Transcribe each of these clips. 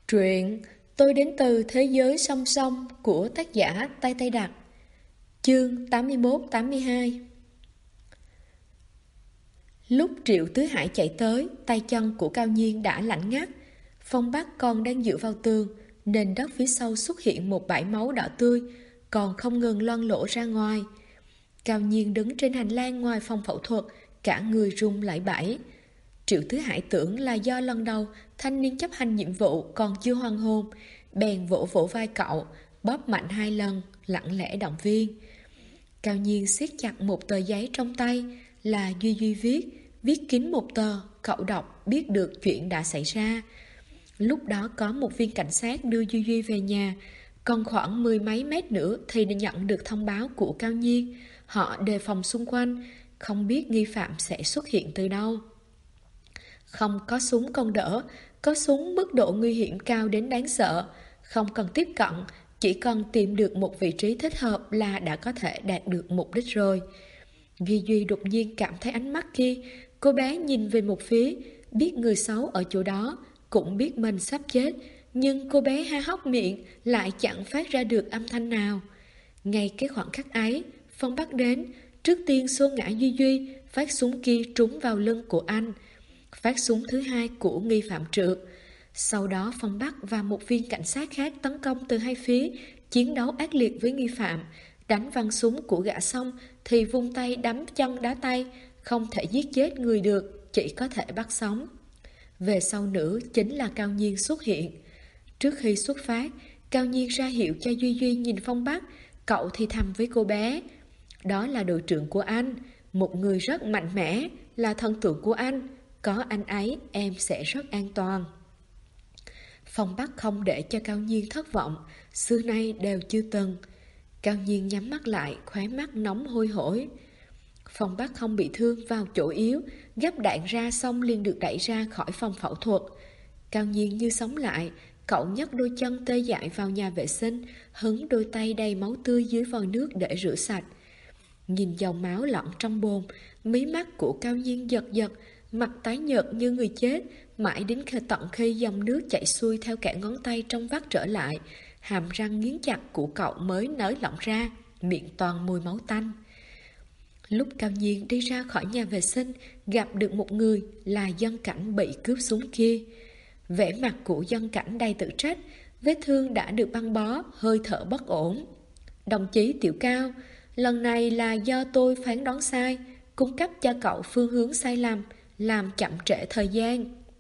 Truyện Tôi đến từ thế giới song song của tác giả Tay Tay Đặc. Chương 81-82. Lúc Triệu Tứ Hải chạy tới, tay chân của Cao Nhiên đã lạnh ngắt. Phong Bắc còn đang dựa vào tường, nền đất phía sau xuất hiện một bãi máu đỏ tươi, còn không ngừng loang lổ ra ngoài. Cao Nhiên đứng trên hành lang ngoài phòng phẫu thuật, cả người run lẩy bẩy. Triệu Tứ Hải tưởng là do lần đầu thanh niên chấp hành nhiệm vụ còn chưa hoàn hồn, bèn vỗ vỗ vai cậu, bóp mạnh 2 lần, lặng lẽ động viên. Cao Nhiên siết chặt một tờ giấy trong tay, là Duy Duy viết kín một tờ, cậu đọc biết được chuyện đã xảy ra. Lúc đó có một viên cảnh sát đưa Duy Duy về nhà, còn khoảng 10 mấy mét nữa thì đã nhận được thông báo của Cao Nhiên. Họ đề phòng xung quanh, không biết nghi phạm sẽ xuất hiện từ đâu. Không có súng còn đỡ, có súng mức độ nguy hiểm cao đến đáng sợ. Không cần tiếp cận, chỉ cần tìm được một vị trí thích hợp là đã có thể đạt được mục đích rồi. Duy Duy đột nhiên cảm thấy ánh mắt kia. Cô bé nhìn về một phía, biết người xấu ở chỗ đó, cũng biết mình sắp chết, nhưng cô bé há hốc miệng lại chẳng phát ra được âm thanh nào. Ngay cái khoảng khắc ấy, Phong Bắc đến, trước tiên xô ngã Duy Duy, phát súng kia trúng vào lưng của anh. Phát súng thứ hai của nghi phạm trượt. Sau đó Phong Bắc và một viên cảnh sát khác tấn công từ hai phía, chiến đấu ác liệt với nghi phạm. Đánh văng súng của gã xong thì vung tay đấm chân đá tay, không thể giết chết người được, chỉ có thể bắt sống. Về sau nữa chính là Cao Nhiên xuất hiện. Trước khi xuất phát, Cao Nhiên ra hiệu cho Duy Duy nhìn Phong Bắc. Cậu thì thầm với cô bé, đó là đội trưởng của anh, một người rất mạnh mẽ, là thần tượng của anh. Có anh ấy em sẽ rất an toàn. Phong Bắc không để cho Cao Nhiên thất vọng, xưa nay đều chưa từng. Cao Nhiên nhắm mắt lại, khóe mắt nóng hôi hổi. Phong Bắc không bị thương vào chỗ yếu, gắp đạn ra xong liền được đẩy ra khỏi phòng phẫu thuật. Cao Nhiên như sống lại, cậu nhấc đôi chân tê dại vào nhà vệ sinh, hứng đôi tay đầy máu tươi dưới vòi nước để rửa sạch. Nhìn dòng máu lẫn trong bồn, mí mắt của Cao Nhiên giật giật, mặt tái nhợt như người chết, mãi đến tận khi dòng nước chảy xuôi theo cả ngón tay trong vắt trở lại, hàm răng nghiến chặt của cậu mới nới lỏng ra, miệng toàn mùi máu tanh. Lúc Cao Nhiên đi ra khỏi nhà vệ sinh, gặp được một người là dân cảnh bị cướp súng kia. Vẻ mặt của dân cảnh đầy tự trách, vết thương đã được băng bó, hơi thở bất ổn. Đồng chí Tiểu Cao, lần này là do tôi phán đoán sai, cung cấp cho cậu phương hướng sai lầm, làm chậm trễ thời gian.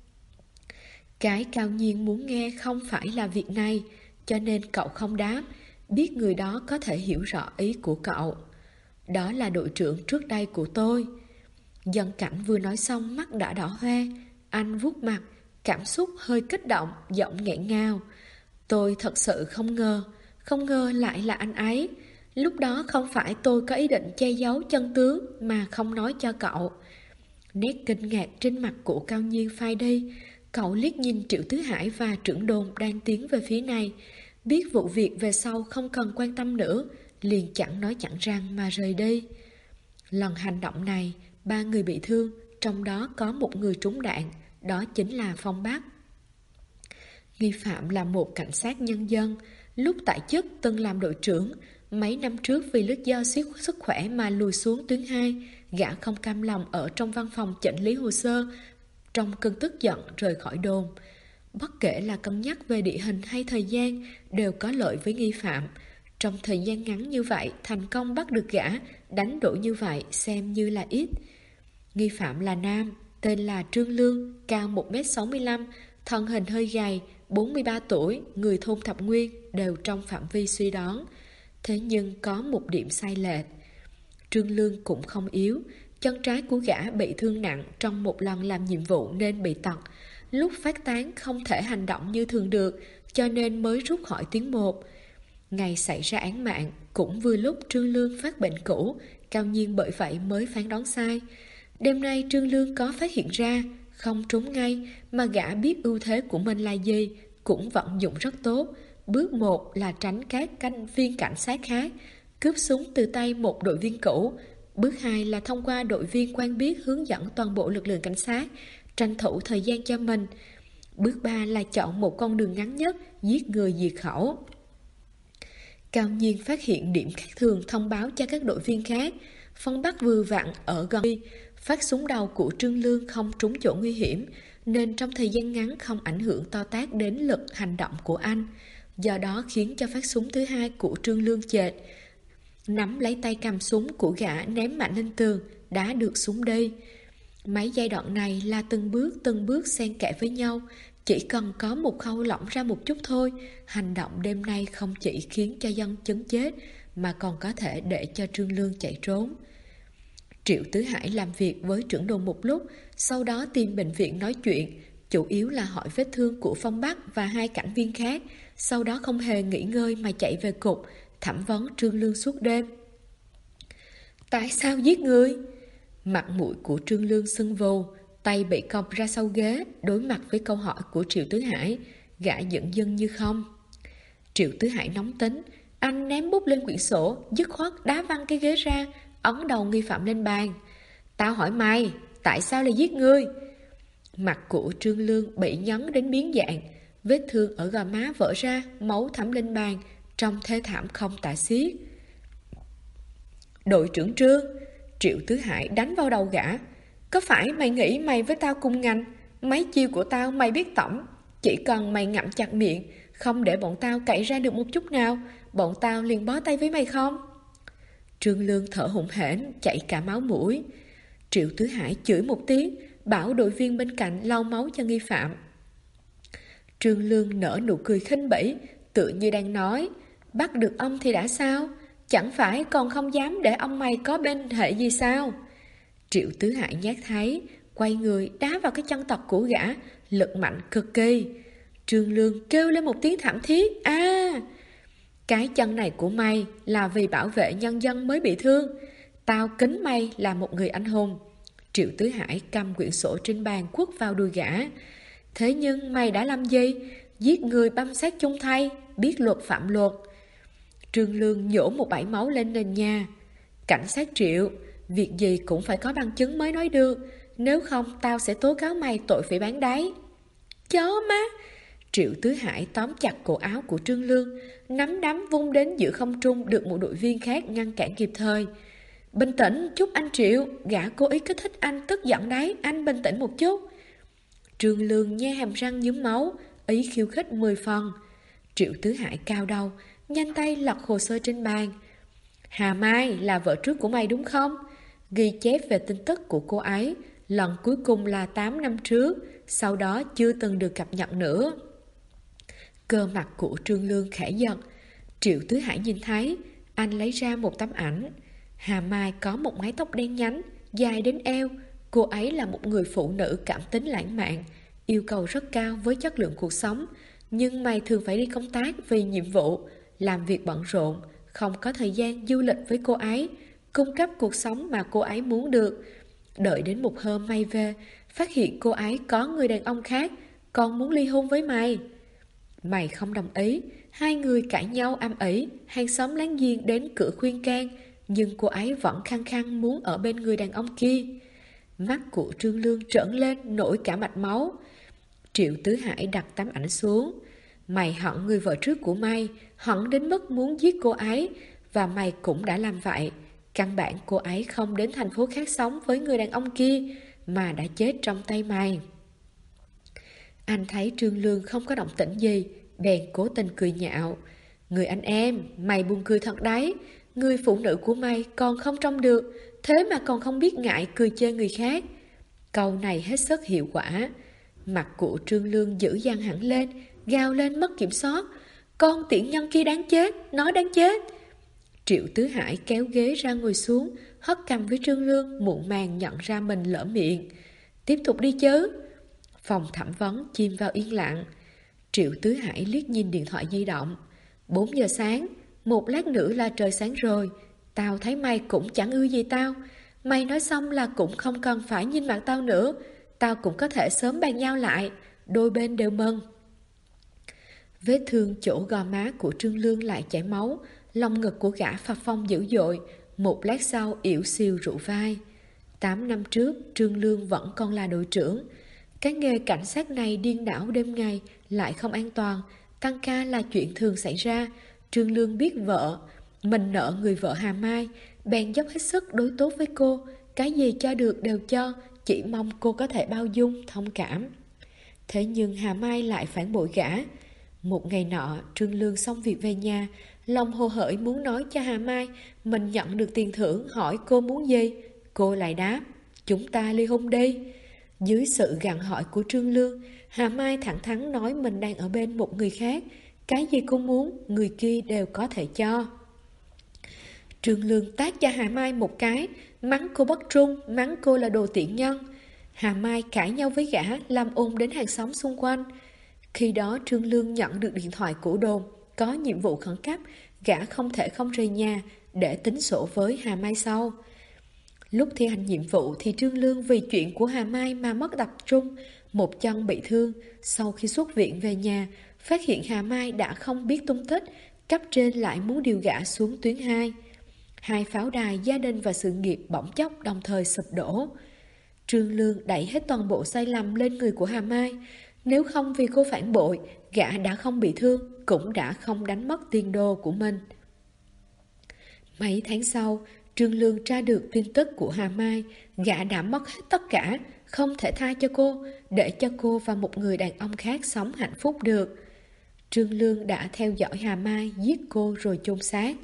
Cái Cao Nhiên muốn nghe không phải là việc này, cho nên cậu không đáp, biết người đó có thể hiểu rõ ý của cậu. Đó là đội trưởng trước đây của tôi. Dân cảnh vừa nói xong mắt đã đỏ hoe, anh vuốt mặt, cảm xúc hơi kích động, giọng nghẹn ngào. Tôi thật sự không ngờ lại là anh ấy. Lúc đó không phải tôi có ý định che giấu chân tướng mà không nói cho cậu. Nét kinh ngạc trên mặt của Cao Nhiên phai đi. Cậu liếc nhìn Triệu Tứ Hải và trưởng đồn đang tiến về phía này. Biết vụ việc về sau không cần quan tâm nữa, liền chẳng nói chẳng rằng mà rời đi. Lần hành động này, 3 người bị thương, trong đó có một người trúng đạn, đó chính là Phong Bắc. Nghi phạm là một cảnh sát nhân dân, lúc tại chức từng làm đội trưởng. Mấy năm trước vì lý do sức khỏe mà lùi xuống tuyến 2, gã không cam lòng ở trong văn phòng chỉnh lý hồ sơ, trong cơn tức giận rời khỏi đồn. Bất kể là cân nhắc về địa hình hay thời gian, đều có lợi với nghi phạm. Trong thời gian ngắn như vậy, thành công bắt được gã, đánh đuổi như vậy xem như là ít. Nghi phạm là nam, tên là Trương Lương, cao 1m65, thân hình hơi gầy, 43 tuổi, người thôn Thập Nguyên, đều trong phạm vi suy đoán. Thế nhưng có một điểm sai lệch. Trương Lương cũng không yếu, chân trái của gã bị thương nặng trong một lần làm nhiệm vụ nên bị tật. Lúc phát tán không thể hành động như thường được, cho nên mới rút khỏi tuyến 1. Ngày xảy ra án mạng, cũng vừa lúc Trương Lương phát bệnh cũ, Cao Nhiên bởi vậy mới phán đoán sai. Đêm nay Trương Lương có phát hiện ra, không trúng ngay, mà gã biết ưu thế của mình là gì, cũng vận dụng rất tốt. Bước 1 là tránh các viên cảnh sát khác, cướp súng từ tay một đội viên cũ. Bước 2 là thông qua đội viên quen biết hướng dẫn toàn bộ lực lượng cảnh sát, tranh thủ thời gian cho mình. Bước 3 là chọn một con đường ngắn nhất, giết người diệt khẩu. Cao Nhiên phát hiện điểm khác thường thông báo cho các đội viên khác. Phong Bắc vừa vặn ở gần phát súng đầu của Trương Lương không trúng chỗ nguy hiểm, nên trong thời gian ngắn không ảnh hưởng to tát đến lực hành động của anh. Do đó khiến cho phát súng thứ hai của Trương Lương chệch. Nắm lấy tay cầm súng của gã ném mạnh lên tường, đá được súng đi. Mấy giai đoạn này là từng bước xen kẽ với nhau. Chỉ cần có một khâu lỏng ra một chút thôi, hành động đêm nay không chỉ khiến cho dân chấn chết, mà còn có thể để cho Trương Lương chạy trốn. Triệu Tứ Hải làm việc với trưởng đồn một lúc, sau đó tìm bệnh viện nói chuyện, chủ yếu là hỏi vết thương của Phong Bắc và hai cảnh viên khác, sau đó không hề nghỉ ngơi mà chạy về cục, thẩm vấn Trương Lương suốt đêm. Tại sao giết người? Mặt mũi của Trương Lương sưng vù, tay bị còng ra sau ghế, đối mặt với câu hỏi của Triệu Tứ Hải, gã giận dưng như không. Triệu Tứ Hải nóng tính, anh ném bút lên quyển sổ, dứt khoát đá văng cái ghế ra, ấn đầu nghi phạm lên bàn. Tao hỏi mày, tại sao lại giết ngươi? Mặt của Trương Lương bị nhấn đến biến dạng, vết thương ở gò má vỡ ra, máu thấm lên bàn, trông thê thảm không tả xiết. Đội trưởng Trương, Triệu Tứ Hải đánh vào đầu gã. Có phải mày nghĩ mày với tao cùng ngành? Mấy chiêu của tao mày biết tẩm. Chỉ cần mày ngậm chặt miệng, không để bọn tao cậy ra được một chút nào, bọn tao liền bó tay với mày không? Trương Lương thở hổn hển, chảy cả máu mũi. Triệu Tứ Hải chửi một tiếng, bảo đội viên bên cạnh lau máu cho nghi phạm. Trương Lương nở nụ cười khinh bỉ, tựa như đang nói, bắt được ông thì đã sao? Chẳng phải còn không dám để ông mày có bên hệ gì sao? Triệu Tứ Hải nhát thấy, quay người đá vào cái chân tật của gã, lực mạnh cực kỳ. Trương Lương kêu lên một tiếng thảm thiết. Cái chân này của mày là vì bảo vệ nhân dân mới bị thương. Tao kính mày là một người anh hùng. Triệu Tứ Hải cầm quyển sổ trên bàn quất vào đùi gã. Thế nhưng mày đã làm gì? Giết người băm xác chung thay, biết luật phạm luật. Trương Lương nhổ một bãi máu lên nền nhà. Cảnh sát Triệu, việc gì cũng phải có bằng chứng mới nói được, nếu không tao sẽ tố cáo mày tội phỉ báng đấy. Chó má! Triệu Tứ Hải tóm chặt cổ áo của Trương Lương, nắm đấm vung đến giữa không trung, được một đội viên khác ngăn cản kịp thời. Bình tĩnh chút anh Triệu, gã cố ý kích thích anh tức giận đấy, anh bình tĩnh một chút. Trương Lương nhe hàm răng nhúng máu, ý khiêu khích 10 phần. Triệu Tứ Hải cao đầu, nhanh tay lật hồ sơ trên bàn. Hà Mai là vợ trước của mày đúng không? Ghi chép về tin tức của cô ấy, lần cuối cùng là 8 năm trước, sau đó chưa từng được cập nhật nữa. Cơ mặt của Trương Lương khẽ giật. Triệu Tứ Hải nhìn thấy, anh lấy ra một tấm ảnh. Hà Mai có một mái tóc đen nhánh, dài đến eo. Cô ấy là một người phụ nữ cảm tính lãng mạn, yêu cầu rất cao với chất lượng cuộc sống. Nhưng mày thường phải đi công tác vì nhiệm vụ, làm việc bận rộn, không có thời gian du lịch với cô ấy, cung cấp cuộc sống mà cô ấy muốn được. Đợi đến một hôm mày về, phát hiện cô ấy có người đàn ông khác, còn muốn ly hôn với mày. Mày không đồng ý, hai người cãi nhau âm ỉ, hàng xóm láng giềng đến cửa khuyên can, nhưng cô ấy vẫn khăng khăng muốn ở bên người đàn ông kia. Mắt của Trương Lương trợn lên nổi cả mạch máu. Triệu Tứ Hải đặt tấm ảnh xuống. Mày hận người vợ trước của mày, hận đến mức muốn giết cô ấy, và mày cũng đã làm vậy. Căn bản cô ấy không đến thành phố khác sống với người đàn ông kia, mà đã chết trong tay mày. Anh thấy Trương Lương không có động tĩnh gì, bèn cố tình cười nhạo. Người anh em, mày buồn cười thật đấy. Người phụ nữ của mày còn không trông được, thế mà còn không biết ngại cười chê người khác. Câu này hết sức hiệu quả. Mặt của Trương Lương dữ dằn hẳn lên, gào lên mất kiểm soát. Con tiện nhân kia đáng chết, nó đáng chết. Triệu Tứ Hải kéo ghế ra ngồi xuống, hất cằm với Trương Lương, muộn màng nhận ra mình lỡ miệng. Tiếp tục đi chứ. Phòng thẩm vấn chìm vào yên lặng. Triệu Tứ Hải liếc nhìn điện thoại di động. 4 giờ sáng, một lát nữa là trời sáng rồi. Tao thấy mày cũng chẳng ưa gì tao. Mày nói xong là cũng không cần phải nhìn mặt tao nữa. Tao cũng có thể sớm bàn nhau lại. Đôi bên đều mừng. Vết thương chỗ gò má của Trương Lương lại chảy máu. Lòng ngực của gã phập phồng dữ dội. Một lát sau yểu xìu rụ vai. 8 năm trước Trương Lương vẫn còn là đội trưởng. Cái nghề cảnh sát này điên đảo đêm ngày, lại không an toàn, tăng ca là chuyện thường xảy ra. Trương Lương biết vợ mình nợ người vợ Hà Mai, bèn dốc hết sức đối tốt với cô, cái gì cho được đều cho, chỉ mong cô có thể bao dung, thông cảm. Thế nhưng Hà Mai lại phản bội gã. Một ngày nọ, Trương Lương xong việc về nhà, lòng hồ hởi muốn nói cho Hà Mai mình nhận được tiền thưởng, hỏi cô muốn gì. Cô lại đáp, chúng ta ly hôn đi. Dưới sự gặng hỏi của Trương Lương, Hà Mai thẳng thắn nói mình đang ở bên một người khác, cái gì cô muốn, người kia đều có thể cho. Trương Lương tát cho Hà Mai một cái, mắng cô bất trung, mắng cô là đồ tiện nhân. Hà Mai cãi nhau với gã, làm ồn đến hàng xóm xung quanh. Khi đó Trương Lương nhận được điện thoại của đồn, có nhiệm vụ khẩn cấp, gã không thể không rời nhà để tính sổ với Hà Mai sau. Lúc thi hành nhiệm vụ thì Trương Lương vì chuyện của Hà Mai mà mất tập trung, một chân bị thương. Sau khi xuất viện về nhà, phát hiện Hà Mai đã không biết tung tích, cấp trên lại muốn điều gã xuống tuyến 2. Hai pháo đài gia đình và sự nghiệp bỗng chốc đồng thời sụp đổ. Trương Lương đẩy hết toàn bộ sai lầm lên người của Hà Mai. Nếu không vì cô phản bội, gã đã không bị thương, cũng đã không đánh mất tiền đồ của mình. Mấy tháng sau, Trương Lương tra được tin tức của Hà Mai, gã đã mất hết tất cả, không thể tha cho cô, để cho cô và một người đàn ông khác sống hạnh phúc được. Trương Lương đã theo dõi Hà Mai, giết cô rồi chôn xác.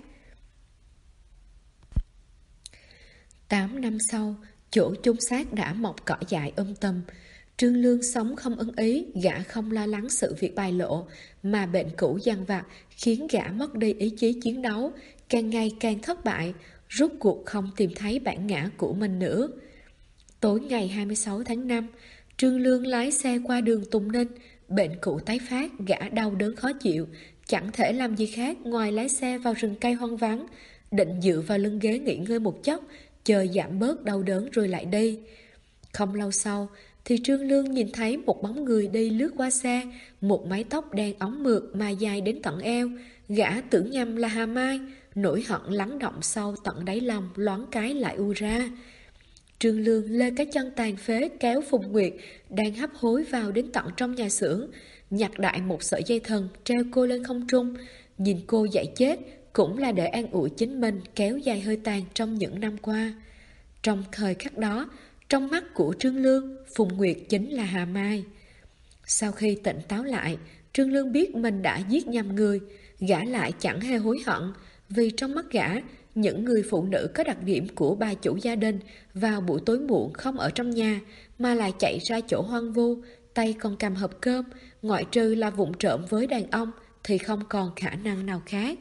8 năm sau, chỗ chôn xác đã mọc cỏ dại tùm. Trương Lương sống không ưng ý, gã không lo lắng sự việc bài lộ, mà bệnh cũ dằn vặt khiến gã mất đi ý chí chiến đấu, càng ngày càng thất bại, rốt cuộc không tìm thấy bản ngã của mình nữa. Tối ngày 26 tháng 5, Trương Lương lái xe qua đường Tùng Ninh, bệnh cũ tái phát, gã đau đớn khó chịu, chẳng thể làm gì khác ngoài lái xe vào rừng cây hoang vắng, định dựa vào lưng ghế nghỉ ngơi một chốc, chờ giảm bớt đau đớn rồi lại đi. Không lâu sau, thì Trương Lương nhìn thấy một bóng người đi lướt qua xe, một mái tóc đen óng mượt mà dài đến tận eo. Gã tưởng nhầm là Hà Mai, nỗi hận lắng động sâu tận đáy lòng loáng cái lại u ra. Trương Lương lê cái chân tàn phế kéo Phùng Nguyệt đang hấp hối vào đến tận trong nhà xưởng, nhặt đại một sợi dây thừng treo cô lên không trung, nhìn cô dại chết cũng là để an ủi chính mình kéo dài hơi tàn trong những năm qua. Trong thời khắc đó, trong mắt của Trương Lương, Phùng Nguyệt chính là Hà Mai. Sau khi tỉnh táo lại, Trương Lương biết mình đã giết nhầm người, gã lại chẳng hề hối hận, vì trong mắt gã, những người phụ nữ có đặc điểm của bà chủ gia đình vào buổi tối muộn không ở trong nhà mà lại chạy ra chỗ hoang vu, tay còn cầm hộp cơm, ngoại trừ là vụng trộm với đàn ông thì không còn khả năng nào khác.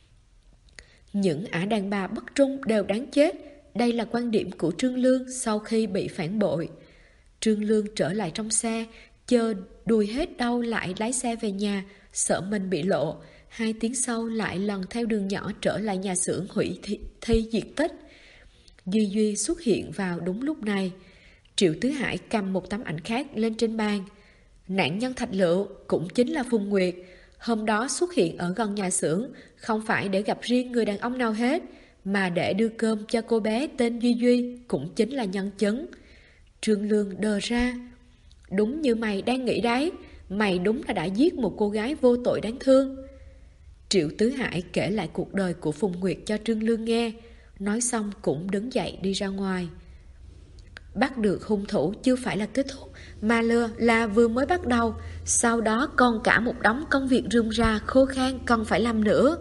Những ả đàn bà bất trung đều đáng chết. Đây là quan điểm của Trương Lương sau khi bị phản bội. Trương Lương trở lại trong xe, chờ đùi hết đau lại lái xe về nhà, sợ mình bị lộ. 2 tiếng sau lại lần theo đường nhỏ trở lại nhà xưởng hủy thi diệt tích. Duy Duy xuất hiện vào đúng lúc này. Triệu Tứ Hải cầm một tấm ảnh khác lên trên bàn. Nạn nhân Thạch Lựu cũng chính là Phùng Nguyệt. Hôm đó xuất hiện ở gần nhà xưởng, không phải để gặp riêng người đàn ông nào hết, mà để đưa cơm cho cô bé tên Duy Duy, cũng chính là nhân chứng. Trương Lương đờ ra. Đúng như mày đang nghĩ đấy, mày đúng là đã giết một cô gái vô tội đáng thương. Triệu Tứ Hải kể lại cuộc đời của Phùng Nguyệt cho Trương Lương nghe, nói xong cũng đứng dậy đi ra ngoài. Bắt được hung thủ chưa phải là kết thúc, mà là vừa mới bắt đầu, sau đó còn cả một đống công việc rườm rà khô khan cần phải làm nữa.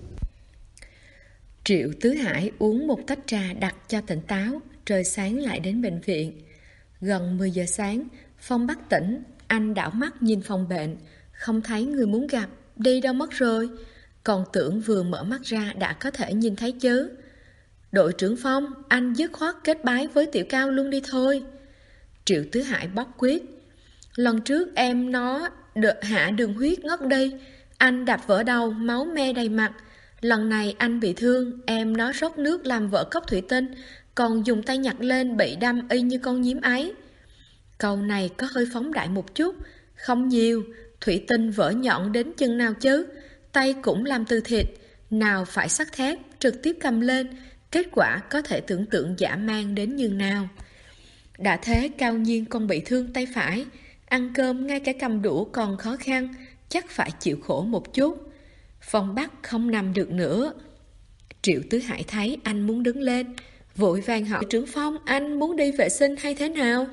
Triệu Tứ Hải uống một tách trà đặc cho tỉnh táo, trời sáng lại đến bệnh viện. Gần 10 giờ sáng, Phong bất tỉnh, anh đảo mắt nhìn phòng bệnh, không thấy người muốn gặp, đi đâu mất rồi. Còn tưởng vừa mở mắt ra đã có thể nhìn thấy chứ. Đội trưởng Phong, anh dứt khoát kết bái với Tiểu Cao luôn đi thôi. Triệu Tứ Hải bóc quyết. Lần trước em nó hạ đường huyết ngất đi, anh đập vỡ đầu, máu me đầy mặt. Lần này anh bị thương, em nó rót nước làm vỡ cốc thủy tinh, còn dùng tay nhặt lên bị đâm y như con nhím ấy. Câu này có hơi phóng đại một chút, không nhiều, thủy tinh vỡ nhọn đến chừng nào chứ, tay cũng làm từ thịt, nào phải sắt thép, trực tiếp cầm lên, kết quả có thể tưởng tượng dã man đến nhường nào. Đã thế Cao Nhiên còn bị thương tay phải, ăn cơm ngay cả cầm đũa còn khó khăn, chắc phải chịu khổ một chút. Phong Bắc không nằm được nữa. Triệu Tứ Hải thấy anh muốn đứng lên, vội vàng hỏi trưởng Phong, anh muốn đi vệ sinh hay thế nào?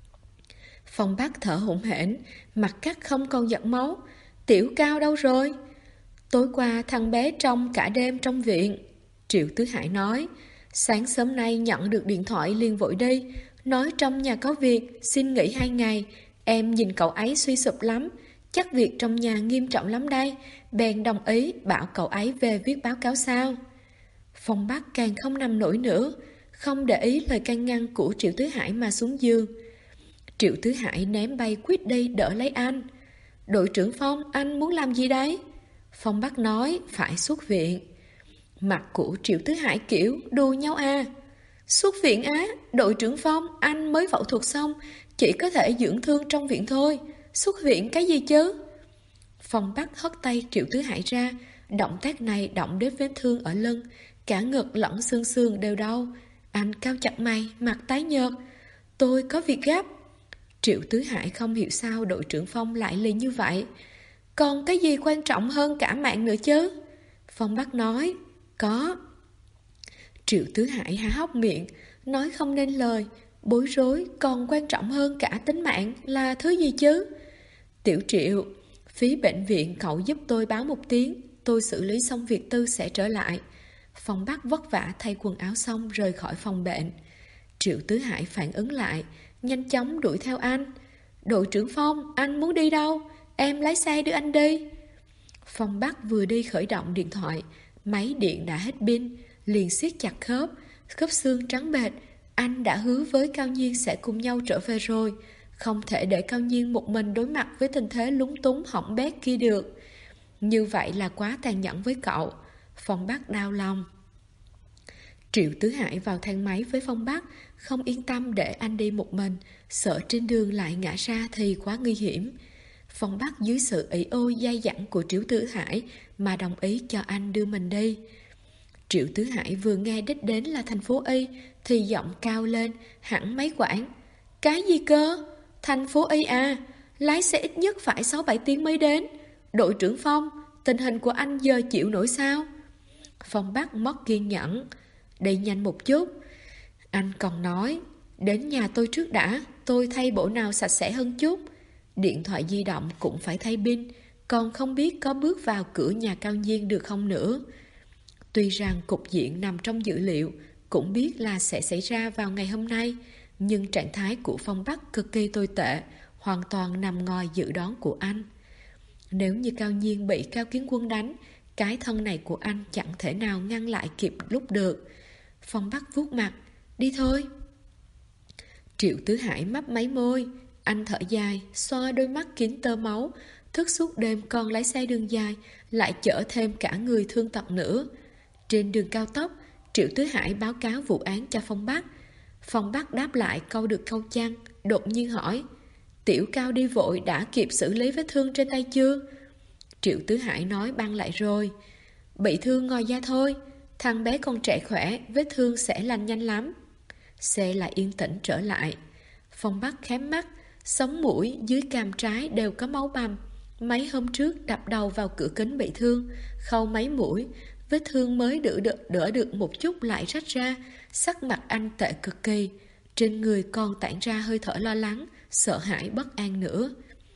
Phong Bắc thở hổn hển, mặt cắt không còn giọt máu. Tiểu Cao đâu rồi? Tối qua thằng bé trông cả đêm trong viện. Triệu Tứ Hải nói. Sáng sớm nay nhận được điện thoại liền vội đi, nói trong nhà có việc, xin nghỉ 2 ngày. Em nhìn cậu ấy suy sụp lắm, chắc việc trong nhà nghiêm trọng lắm đây. Bèn đồng ý bảo cậu ấy về viết báo cáo sao. Phong Bắc càng không nằm nổi nữa, không để ý lời can ngăn của Triệu Tứ Hải mà xuống giường. Triệu Tứ Hải ném bay quýt đi đỡ lấy anh. Đội trưởng Phong, anh muốn làm gì đấy? Phong Bắc nói phải xuất viện. Mặt của Triệu Tứ Hải kiểu đùa nhau à. Xuất viện á? Đội trưởng Phong, anh mới phẫu thuật xong, chỉ có thể dưỡng thương trong viện thôi. Xuất viện cái gì chứ? Phong Bắc hất tay Triệu Tứ Hải ra. Động tác này động đến vết thương ở lưng, cả ngực lẫn xương sườn đều đau. Anh cau chặt mày, mặt tái nhợt. Tôi có việc gấp. Triệu Tứ Hải không hiểu sao đội trưởng Phong lại lì như vậy. Còn cái gì quan trọng hơn cả mạng nữa chứ? Phong Bắc nói. Có. Triệu Tứ Hải há hốc miệng, nói không nên lời, bối rối. Còn quan trọng hơn cả tính mạng là thứ gì chứ? Tiểu Triệu, phí bệnh viện cậu giúp tôi báo một tiếng, tôi xử lý xong việc tư sẽ trở lại. Phong Bắc vất vả thay quần áo xong rời khỏi phòng bệnh. Triệu Tứ Hải phản ứng lại, nhanh chóng đuổi theo anh. Đội trưởng Phong, anh muốn đi đâu? Em lái xe đưa anh đi. Phong Bắc vừa đi khởi động điện thoại, máy điện đã hết pin, liền siết chặt khớp xương trắng bệch. Anh đã hứa với Cao Nhiên sẽ cùng nhau trở về rồi, không thể để Cao Nhiên một mình đối mặt với tình thế lúng túng hỏng bét kia được. Như vậy là quá tàn nhẫn với cậu. Phong Bắc đau lòng. Triệu Tứ Hải vào thang máy với Phong Bắc, không yên tâm để anh đi một mình, sợ trên đường lại ngã ra thì quá nguy hiểm. Phong Bắc dưới sự ỷ ôi dai dẳng của Triệu Tứ Hải mà đồng ý cho anh đưa mình đi. Triệu Tứ Hải vừa nghe đích đến là thành phố Y thì giọng cao lên, hẳn mấy quãng. Cái gì cơ? Thành phố Y à? Lái xe ít nhất phải 6-7 tiếng mới đến. Đội trưởng Phong, tình hình của anh giờ chịu nổi sao? Phong Bắc mất kiên nhẫn. Đi nhanh một chút. Anh còn nói, đến nhà tôi trước đã, tôi thay bộ nào sạch sẽ hơn chút. Điện thoại di động cũng phải thay pin, còn không biết có bước vào cửa nhà Cao Nhiên được không nữa. Tuy rằng cục diện nằm trong dữ liệu, cũng biết là sẽ xảy ra vào ngày hôm nay, nhưng trạng thái của Phong Bắc cực kỳ tồi tệ, hoàn toàn nằm ngoài dự đoán của anh. Nếu như Cao Nhiên bị Cao Kiến Quân đánh, cái thân này của anh chẳng thể nào ngăn lại kịp lúc được. Phong Bắc vuốt mặt, đi thôi. Triệu Tứ Hải mấp máy môi, anh thở dài, xoa đôi mắt kín tơ máu, thức suốt đêm còn lái xe đường dài, lại chở thêm cả người thương tật nữa. Trên đường cao tốc, Triệu Tứ Hải báo cáo vụ án cho Phong Bắc. Phong Bắc đáp lại câu được câu chăng, đột nhiên hỏi, Tiểu Cao đi vội đã kịp xử lý vết thương trên tay chưa? Triệu Tứ Hải nói băng lại rồi, bị thương ngoài da thôi, thằng bé còn trẻ khỏe, vết thương sẽ lành nhanh lắm. Xe lại yên tĩnh trở lại. Phong Bắc khép mắt, sống mũi dưới cằm trái đều có máu bầm. Mấy hôm trước đập đầu vào cửa kính bị thương, khâu mấy mũi, vết thương mới đỡ được một chút lại rách ra. Sắc mặt anh tệ cực kỳ, trên người còn tản ra hơi thở lo lắng, sợ hãi bất an nữa.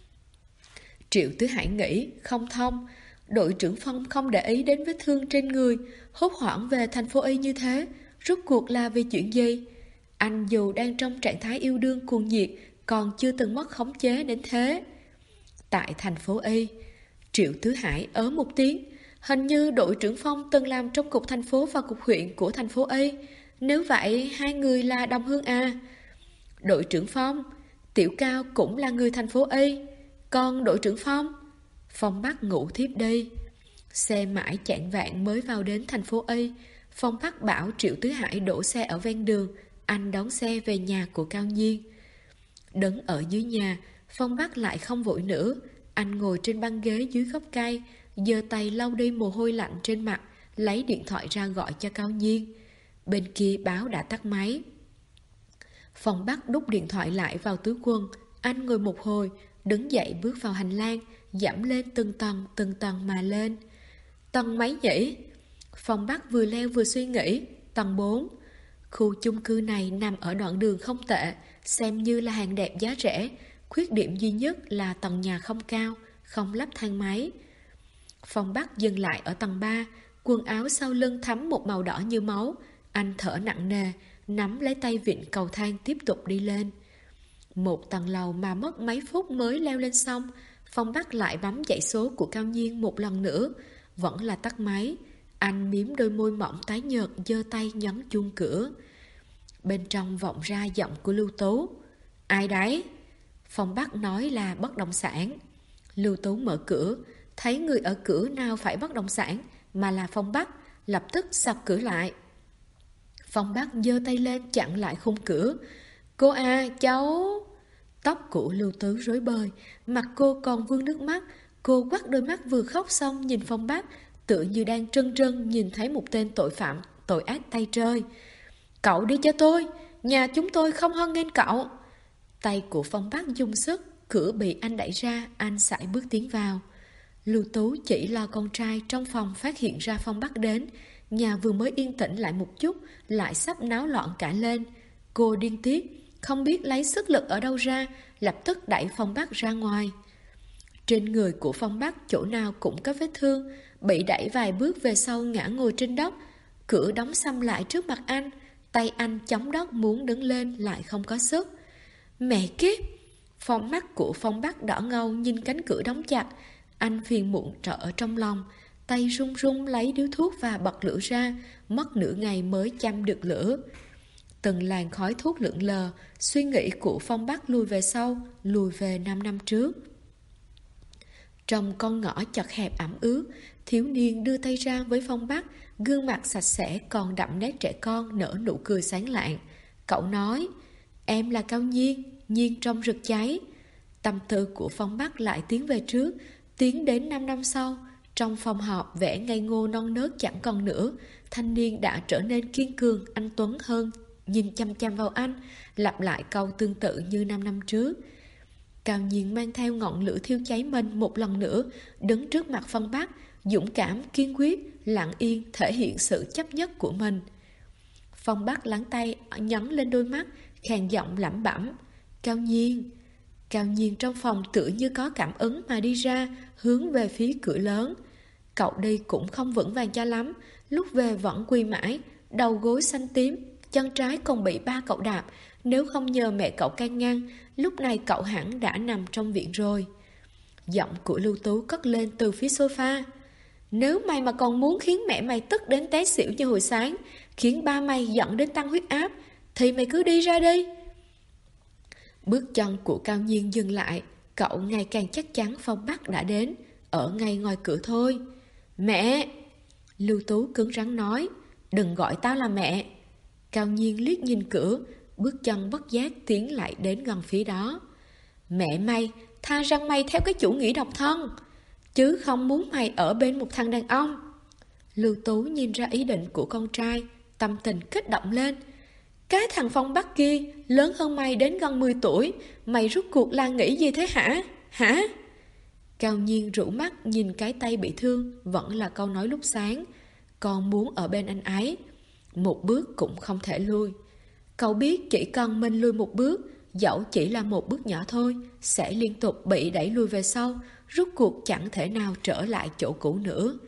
Triệu Tứ Hải nghĩ không thông, đội trưởng Phong không để ý đến vết thương trên người, hốt hoảng về thành phố Y như thế, rốt cuộc là vì chuyện gì? Anh dù đang trong trạng thái yêu đương cuồng nhiệt, còn chưa từng mất khống chế đến thế. Tại thành phố Y, Triệu Tứ Hải ớ một tiếng, hình như đội trưởng Phong từng làm trong cục thành phố và cục huyện của thành phố Y. Nếu vậy, hai người là đồng hương à? Đội trưởng Phong, Tiểu Cao cũng là người thành phố Y. Còn đội trưởng Phong? Phong Bắc ngủ thiếp đi. Xe mãi chạng vạng mới vào đến thành phố Y. Phong Bắc bảo Triệu Tứ Hải đổ xe ở ven đường, anh đón xe về nhà của Cao Nhiên. Đứng ở dưới nhà, Phong Bắc lại không vội nữa. Anh ngồi trên băng ghế dưới gốc cây, giơ tay lau đi mồ hôi lạnh trên mặt, lấy điện thoại ra gọi cho Cao Nhiên. Bên kia báo đã tắt máy. Phong Bắc đút điện thoại lại vào túi quần. Anh ngồi một hồi, đứng dậy bước vào hành lang, giảm lên từng tầng mà lên. Tầng mấy nhỉ? Phong Bắc vừa leo vừa suy nghĩ. Tầng 4. Khu chung cư này nằm ở đoạn đường không tệ, xem như là hàng đẹp giá rẻ. Khuyết điểm duy nhất là tầng nhà không cao, không lắp thang máy. Phong Bắc dừng lại ở tầng 3, quần áo sau lưng thấm một màu đỏ như máu. Anh thở nặng nề, nắm lấy tay vịn cầu thang tiếp tục đi lên. Một tầng lầu mà mất mấy phút mới leo lên xong. Phong Bắc lại bấm dãy số của Cao Nhiên một lần nữa, vẫn là tắt máy. Anh mím đôi môi mỏng tái nhợt, giơ tay nhấn chuông cửa. Bên trong vọng ra giọng của Lưu Tú. Ai đấy? Phong Bắc nói là bất động sản. Lưu Tú mở cửa, thấy người ở cửa nào phải bất động sản mà là Phong Bắc, lập tức sập cửa lại. Phong Bắc giơ tay lên chặn lại khung cửa. Cô à, cháu... Tóc của Lưu Tú rối bời, mặt cô còn vương nước mắt. Cô quắt đôi mắt vừa khóc xong nhìn Phong Bắc, tựa như đang trân trân nhìn thấy một tên tội phạm, tội ác tay trời. Cậu đi cho tôi, nhà chúng tôi không hoan nghênh cậu. Tay của Phong Bắc dùng sức, cửa bị anh đẩy ra, anh sải bước tiến vào. Lưu Tú chỉ lo con trai trong phòng phát hiện ra Phong Bắc đến. Nhà vừa mới yên tĩnh lại một chút, lại sắp náo loạn cả lên. Cô điên tiết, không biết lấy sức lực ở đâu ra, lập tức đẩy Phong Bắc ra ngoài. Trên người của Phong Bắc chỗ nào cũng có vết thương, bị đẩy vài bước về sau ngã ngồi trên đất. Cửa đóng sầm lại trước mặt anh, tay anh chống đất muốn đứng lên lại không có sức. Mẹ kiếp! Phong mắt của Phong Bắc đỏ ngầu nhìn cánh cửa đóng chặt. Anh phiền muộn trở trong lòng, tay run run lấy điếu thuốc và bật lửa ra, mất nửa ngày mới châm được lửa. Từng làn khói thuốc lượn lờ, suy nghĩ của Phong Bắc lùi về sau, lùi về 5 năm trước. Trong con ngõ chật hẹp ẩm ướt, thiếu niên đưa tay ra với Phong Bắc, gương mặt sạch sẽ còn đậm nét trẻ con, nở nụ cười sáng lạng. Cậu nói, em là Cao Nhiên, Nhiên trong rực cháy. Tâm tư của Phong Bắc lại tiến về trước, tiến đến 5 năm sau. Trong phòng họp vẻ ngây ngô non nớt chẳng còn nữa, thanh niên đã trở nên kiên cường, anh tuấn hơn, nhìn chăm chăm vào anh, lặp lại câu tương tự như 5 năm trước. Cao Nhiên mang theo ngọn lửa thiêu cháy mình một lần nữa, đứng trước mặt Phong Bắc, dũng cảm, kiên quyết, lặng yên thể hiện sự chấp nhất của mình. Phong Bắc lắng tay nhấn lên đôi mắt, khàn giọng lẩm bẩm. Cao Nhiên. Cao Nhiên trong phòng tựa như có cảm ứng mà đi ra, hướng về phía cửa lớn. Cậu đi cũng không vững vàng cho lắm, lúc về vẫn quỳ mãi, đầu gối xanh tím, chân trái còn bị ba cậu đạp. Nếu không nhờ mẹ cậu can ngăn, lúc này cậu hẳn đã nằm trong viện rồi. Giọng của Lưu Tú cất lên từ phía sofa. Nếu mày mà còn muốn khiến mẹ mày tức đến té xỉu như hồi sáng, khiến ba mày giận đến tăng huyết áp, thì mày cứ đi ra đi. Bước chân của Cao Nhiên dừng lại, cậu ngày càng chắc chắn Phong Bắc đã đến, ở ngay ngoài cửa thôi. Mẹ! Lưu Tú cứng rắn nói, đừng gọi tao là mẹ. Cao Nhiên liếc nhìn cửa, bước chân bất giác tiến lại đến gần phía đó. Mẹ mày, tha rằng mày theo cái chủ nghĩa độc thân, chứ không muốn mày ở bên một thằng đàn ông. Lưu Tú nhìn ra ý định của con trai, tâm tình kích động lên. Cái thằng Phong Bắc kia lớn hơn mày đến gần 10 tuổi, mày rút cuộc là nghĩ gì thế hả? Hả? Cao Nhiên rũ mắt nhìn cái tay bị thương, vẫn là câu nói lúc sáng. Con muốn ở bên anh ấy, một bước cũng không thể lui. Cậu biết chỉ cần mình lui một bước, dẫu chỉ là một bước nhỏ thôi, sẽ liên tục bị đẩy lui về sau, rút cuộc chẳng thể nào trở lại chỗ cũ nữa.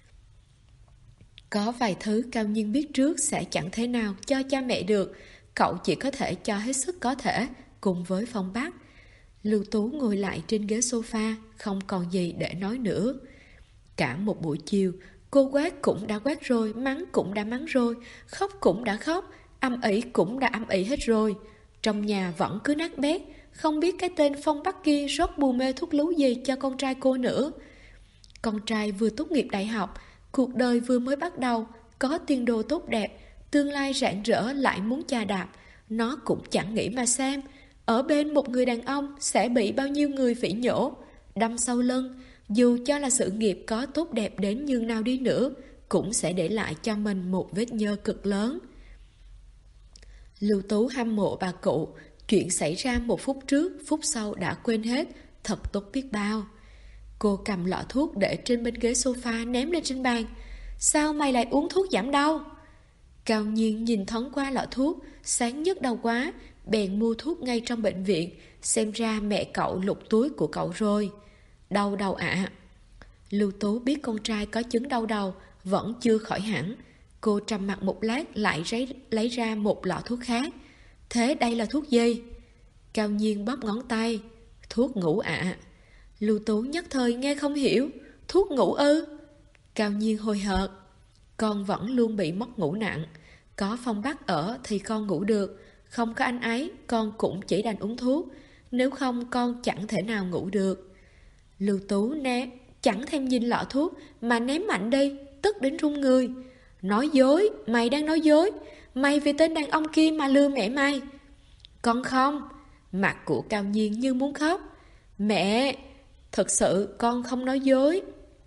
Có vài thứ Cao Nhiên biết trước sẽ chẳng thể nào cho cha mẹ được, cậu chỉ có thể cho hết sức có thể, cùng với Phong Bắc. Lưu Tú ngồi lại trên ghế sofa, không còn gì để nói nữa. Cả một buổi chiều, cô quát cũng đã quát rồi, mắng cũng đã mắng rồi, khóc cũng đã khóc, âm ỉ cũng đã âm ỉ hết rồi. Trong nhà vẫn cứ nát bét, không biết cái tên Phong Bắc kia rót bù mê thuốc lú gì cho con trai cô nữa. Con trai vừa tốt nghiệp đại học, cuộc đời vừa mới bắt đầu, có tiền đồ tốt đẹp, tương lai rạng rỡ lại muốn chà đạp. Nó cũng chẳng nghĩ mà xem, ở bên một người đàn ông sẽ bị bao nhiêu người phỉ nhổ, đâm sau lưng. Dù cho là sự nghiệp có tốt đẹp đến nhường nào đi nữa, cũng sẽ để lại cho mình một vết nhơ cực lớn. Lưu Tú hâm mộ bà cụ, chuyện xảy ra 1 phút trước, phút sau đã quên hết, thật tốt biết bao. Cô cầm lọ thuốc để trên bên ghế sofa ném lên trên bàn. Sao mày lại uống thuốc giảm đau? Cao Nhiên nhìn thoáng qua lọ thuốc, sáng nhức đầu quá, bèn mua thuốc ngay trong bệnh viện, xem ra mẹ cậu lục túi của cậu rồi. Đau đầu ạ. Lưu Tú biết con trai có chứng đau đầu, vẫn chưa khỏi hẳn. Cô trầm mặc một lát lại lấy ra một lọ thuốc khác. Thế đây là thuốc gì? Cao Nhiên bóp ngón tay. Thuốc ngủ ạ. Lưu Tú nhất thời nghe không hiểu. Thuốc ngủ ư? Cao Nhiên hồi hộp. Con vẫn luôn bị mất ngủ nặng. Có Phong Bắc ở thì con ngủ được. Không có anh ấy, con cũng chỉ đành uống thuốc. Nếu không con chẳng thể nào ngủ được. Lưu Tú chẳng thèm nhìn lọ thuốc mà ném mạnh đi, tức đến run người. Nói dối, mày đang nói dối. Mày vì tên đàn ông kia mà lừa mẹ mày. Con không. Mặt của Cao Nhiên như muốn khóc. Mẹ, thật sự con không nói dối.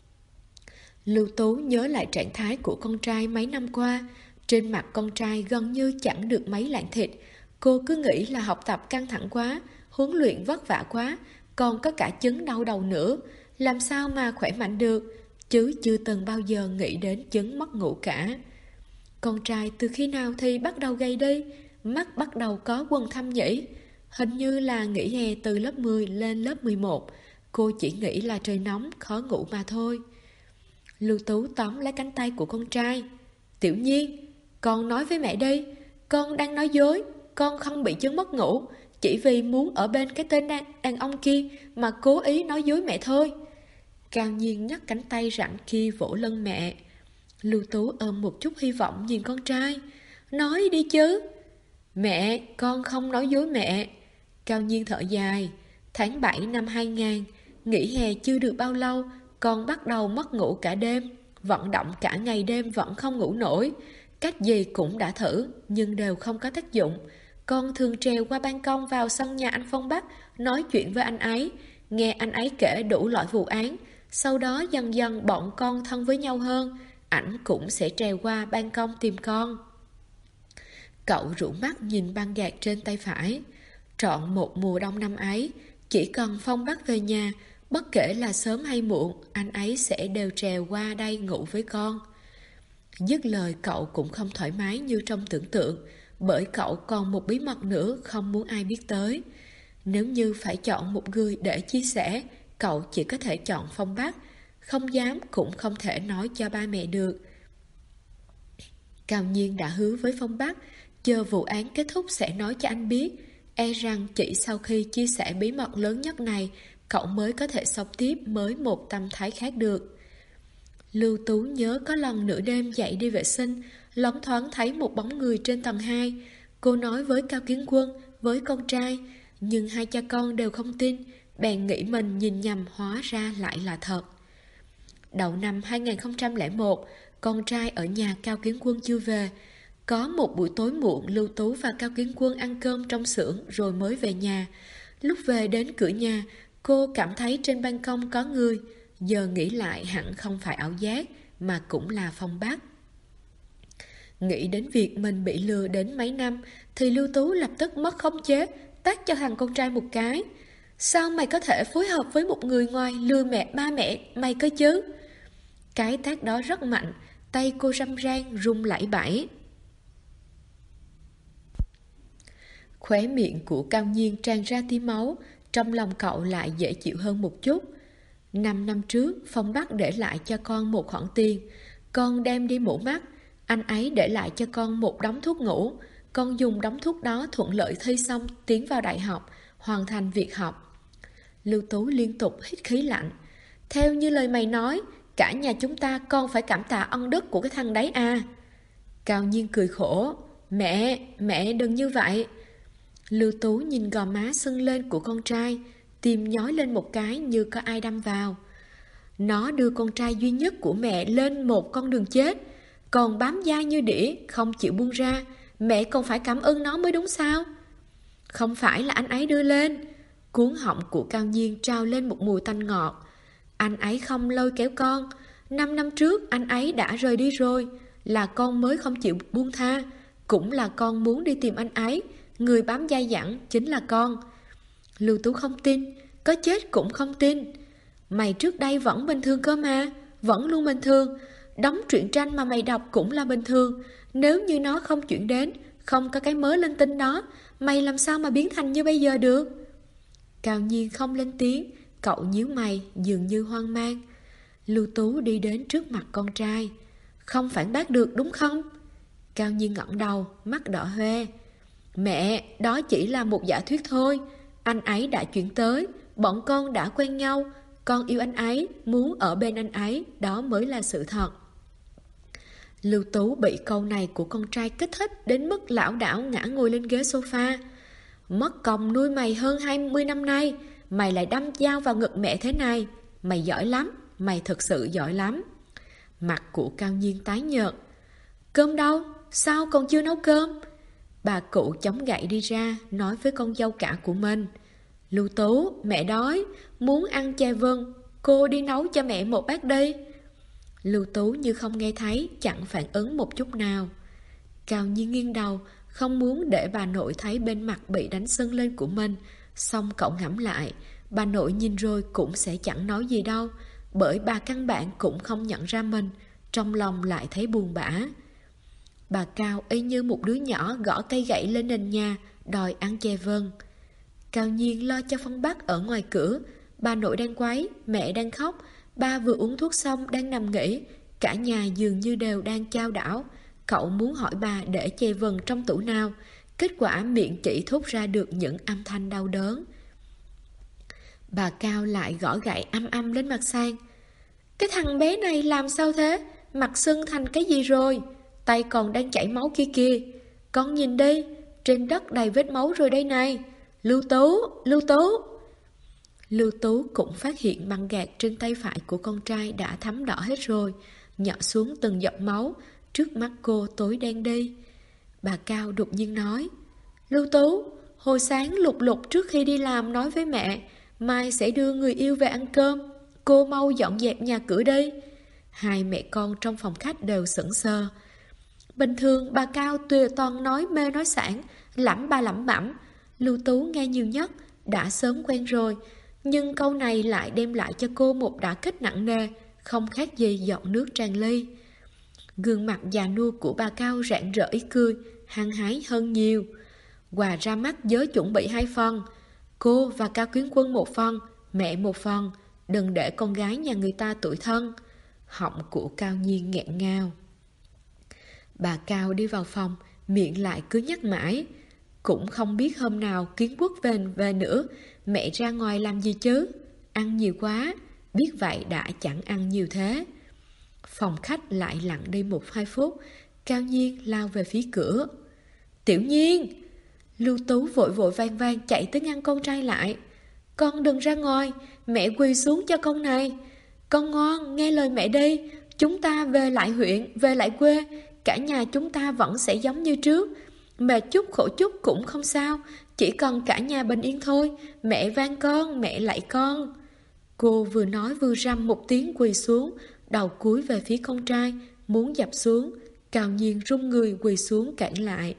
Lưu Tú nhớ lại trạng thái của con trai mấy năm qua. Trên mặt con trai gần như chẳng được mấy lạng thịt. Cô cứ nghĩ là học tập căng thẳng quá, huấn luyện vất vả quá, còn có cả chứng đau đầu nữa. Làm sao mà khỏe mạnh được, chứ chưa từng bao giờ nghĩ đến chứng mất ngủ cả. Con trai từ khi nào thì bắt đầu gầy đi, mắt bắt đầu có quầng thâm nhỉ. Hình như là nghỉ hè từ lớp 10 lên lớp 11. Cô chỉ nghĩ là trời nóng, khó ngủ mà thôi. Lưu Tú tóm lấy cánh tay của con trai. Tiểu Nhiên, con nói với mẹ đi. Con đang nói dối. Con không bị chứng mất ngủ, chỉ vì muốn ở bên cái tên đàn ông kia mà cố ý nói dối mẹ thôi. Cao Nhiên nhấc cánh tay rảnh kia vỗ lưng mẹ. Lưu Tú ôm một chút hy vọng nhìn con trai. Nói đi chứ. Mẹ, con không nói dối mẹ. Cao Nhiên thở dài. Tháng 7 năm 2000, nghỉ hè chưa được bao lâu, con bắt đầu mất ngủ cả đêm. Vận động cả ngày đêm vẫn không ngủ nổi. Cách gì cũng đã thử, nhưng đều không có tác dụng. Con thường trèo qua ban công vào sân nhà anh Phong Bắc, nói chuyện với anh ấy, nghe anh ấy kể đủ loại vụ án. Sau đó dần dần bọn con thân với nhau hơn, ảnh cũng sẽ trèo qua ban công tìm con. Cậu rũ mắt nhìn băng gạc trên tay phải. Trọn một mùa đông năm ấy, chỉ cần Phong Bắc về nhà, bất kể là sớm hay muộn, anh ấy sẽ đều trèo qua đây ngủ với con. Dứt lời cậu cũng không thoải mái như trong tưởng tượng, bởi cậu còn một bí mật nữa không muốn ai biết tới. Nếu như phải chọn một người để chia sẻ, cậu chỉ có thể chọn Phong Bắc, không dám cũng không thể nói cho ba mẹ được. Cao Nhiên đã hứa với Phong Bắc, chờ vụ án kết thúc sẽ nói cho anh biết. E rằng chỉ sau khi chia sẻ bí mật lớn nhất này, cậu mới có thể sống tiếp với một tâm thái khác được. Lưu Tú nhớ có lần nửa đêm dậy đi vệ sinh, loáng thoáng thấy một bóng người trên tầng 2. Cô nói với Cao Kiến Quân, với con trai, nhưng hai cha con đều không tin, bèn nghĩ mình nhìn nhầm, hóa ra lại là thật. Đầu năm 2001, con trai ở nhà Cao Kiến Quân chưa về. Có một buổi tối muộn, Lưu Tú và Cao Kiến Quân ăn cơm trong xưởng rồi mới về nhà. Lúc về đến cửa nhà, cô cảm thấy trên ban công có người. Giờ nghĩ lại hẳn không phải ảo giác, mà cũng là Phong Bắc. Nghĩ đến việc mình bị lừa đến mấy năm, thì Lưu Tú lập tức mất khống chế, tát cho thằng con trai một cái. Sao mày có thể phối hợp với một người ngoài lừa ba mẹ mày cơ chứ? Cái tát đó rất mạnh, tay cô răm ran run lẩy bẩy. Khóe miệng của Cao Nhiên tràn ra tí máu, trong lòng cậu lại dễ chịu hơn một chút. 5 năm trước, Phong Bắc để lại cho con một khoản tiền. Con đem đi mổ mắt. Anh ấy để lại cho con một đống thuốc ngủ. Con dùng đống thuốc đó thuận lợi thi xong, tiến vào đại học, hoàn thành việc học. Lưu Tú liên tục hít khí lạnh. Theo như lời mày nói, cả nhà chúng ta con phải cảm tạ ân đức của cái thằng đấy à? Cao Nhiên cười khổ. Mẹ đừng như vậy. Lưu Tú nhìn gò má sưng lên của con trai, tim nhói lên một cái như có ai đâm vào. Nó đưa con trai duy nhất của mẹ lên một con đường chết, còn bám dai như đĩa, không chịu buông ra. Mẹ còn phải cảm ơn nó mới đúng sao? Không phải là anh ấy đưa lên. Cuống họng của Cao Nhiên trào lên một mùi tanh ngọt. Anh ấy không lôi kéo con. 5 năm trước anh ấy đã rời đi rồi, là con mới không chịu buông tha. cũng là con muốn đi tìm anh ấy. Người bám dai dẳng chính là con. Lưu Tú không tin, có chết cũng không tin. Mày trước đây vẫn bình thường cơ mà, vẫn luôn bình thường. Đóng truyện tranh mà mày đọc cũng là bình thường. Nếu như nó không chuyển đến, không có cái mới linh tinh đó, mày làm sao mà biến thành như bây giờ được? Cao Nhiên không lên tiếng, cậu nhíu mày dường như hoang mang. Lưu Tú đi đến trước mặt con trai. Không phản bác được đúng không? Cao Nhiên ngẩng đầu, mắt đỏ hoe. Mẹ, đó chỉ là một giả thuyết thôi. Anh ấy đã chuyển tới, bọn con đã quen nhau. Con yêu anh ấy, muốn ở bên anh ấy, đó mới là sự thật. Lưu Tú bị câu này của con trai kích thích đến mức lảo đảo ngã ngồi lên ghế sofa. Mất công nuôi mày hơn 20 năm nay, mày lại đâm dao vào ngực mẹ thế này. Mày giỏi lắm, mày thực sự giỏi lắm. Mặt của Cao Nhiên tái nhợt. Cơm đâu? Sao còn chưa nấu cơm? Bà cụ chống gậy đi ra, nói với con dâu cả của mình. Lưu Tú, mẹ đói, muốn ăn chè vừng, cô đi nấu cho mẹ một bát đi. Lưu Tú như không nghe thấy, chẳng phản ứng một chút nào. Cao Nhiên nghiêng đầu, không muốn để bà nội thấy bên mặt bị đánh sưng lên của mình. Xong cậu ngẫm lại, bà nội nhìn rồi cũng sẽ chẳng nói gì đâu, bởi bà căn bản cũng không nhận ra mình, trong lòng lại thấy buồn bã. Bà Cao y như một đứa nhỏ gõ cây gậy lên nền nhà, đòi ăn chè vừng. Cao Nhiên lo cho Phong Bắc ở ngoài cửa, bà nội đang quấy, mẹ đang khóc, ba vừa uống thuốc xong đang nằm nghỉ, cả nhà dường như đều đang chao đảo. Cậu muốn hỏi bà để chè vừng trong tủ nào, kết quả miệng chỉ thốt ra được những âm thanh đau đớn. Bà Cao lại gõ gậy âm lên mặt Sang. Cái thằng bé này làm sao thế? Mặt sưng thành cái gì rồi? Tay còn đang chảy máu kia kìa. Con nhìn đi, trên đất đầy vết máu rồi đây này. Lưu Tú, Lưu Tú. Lưu Tú cũng phát hiện băng gạc trên tay phải của con trai đã thấm đỏ hết rồi, nhỏ xuống từng giọt máu. Trước mắt cô tối đen đi. Bà Cao đột nhiên nói. Lưu Tú, hồi sáng Lục Lục trước khi đi làm nói với mẹ, mai sẽ đưa người yêu về ăn cơm. Cô mau dọn dẹp nhà cửa đi. Hai mẹ con trong phòng khách đều sững sờ. Bình thường bà Cao toàn nói mê nói sảng, lẩm ba lẩm bẩm. Lưu Tú nghe nhiều nhất, đã sớm quen rồi, nhưng câu này lại đem lại cho cô một đả kích nặng nề, không khác gì giọt nước tràn ly. Gương mặt già nua của bà Cao rạng rỡ ý cười, hăng hái hơn nhiều. Quà ra mắt giới chuẩn bị 2 phần, cô và Cao Kiến Quân 1 phần, mẹ 1 phần, đừng để con gái nhà người ta tủi thân. Họng của Cao Nhiên nghẹn ngào. Bà Cao đi vào phòng, miệng lại cứ nhắc mãi. Cũng không biết hôm nào Kiến Quốc về nữa, mẹ ra ngoài làm gì chứ? Ăn nhiều quá, biết vậy đã chẳng ăn nhiều thế. Phòng khách lại lặng đi 1-2 phút, Cao Nhiên lao về phía cửa. Tiểu Nhiên! Lưu Tú vội vội vàng vàng chạy tới ngăn con trai lại. Con đừng ra ngoài, mẹ quỳ xuống cho con này. Con ngoan, nghe lời mẹ đi, chúng ta về lại huyện, về lại quê, cả nhà chúng ta vẫn sẽ giống như trước. Mệt chút khổ chút cũng không sao, chỉ cần cả nhà bình yên thôi. Mẹ van con, mẹ lạy con. Cô vừa nói vừa răm một tiếng quỳ xuống, đầu cúi về phía con trai, muốn dập xuống. Cao Nhiên run người quỳ xuống cản lại.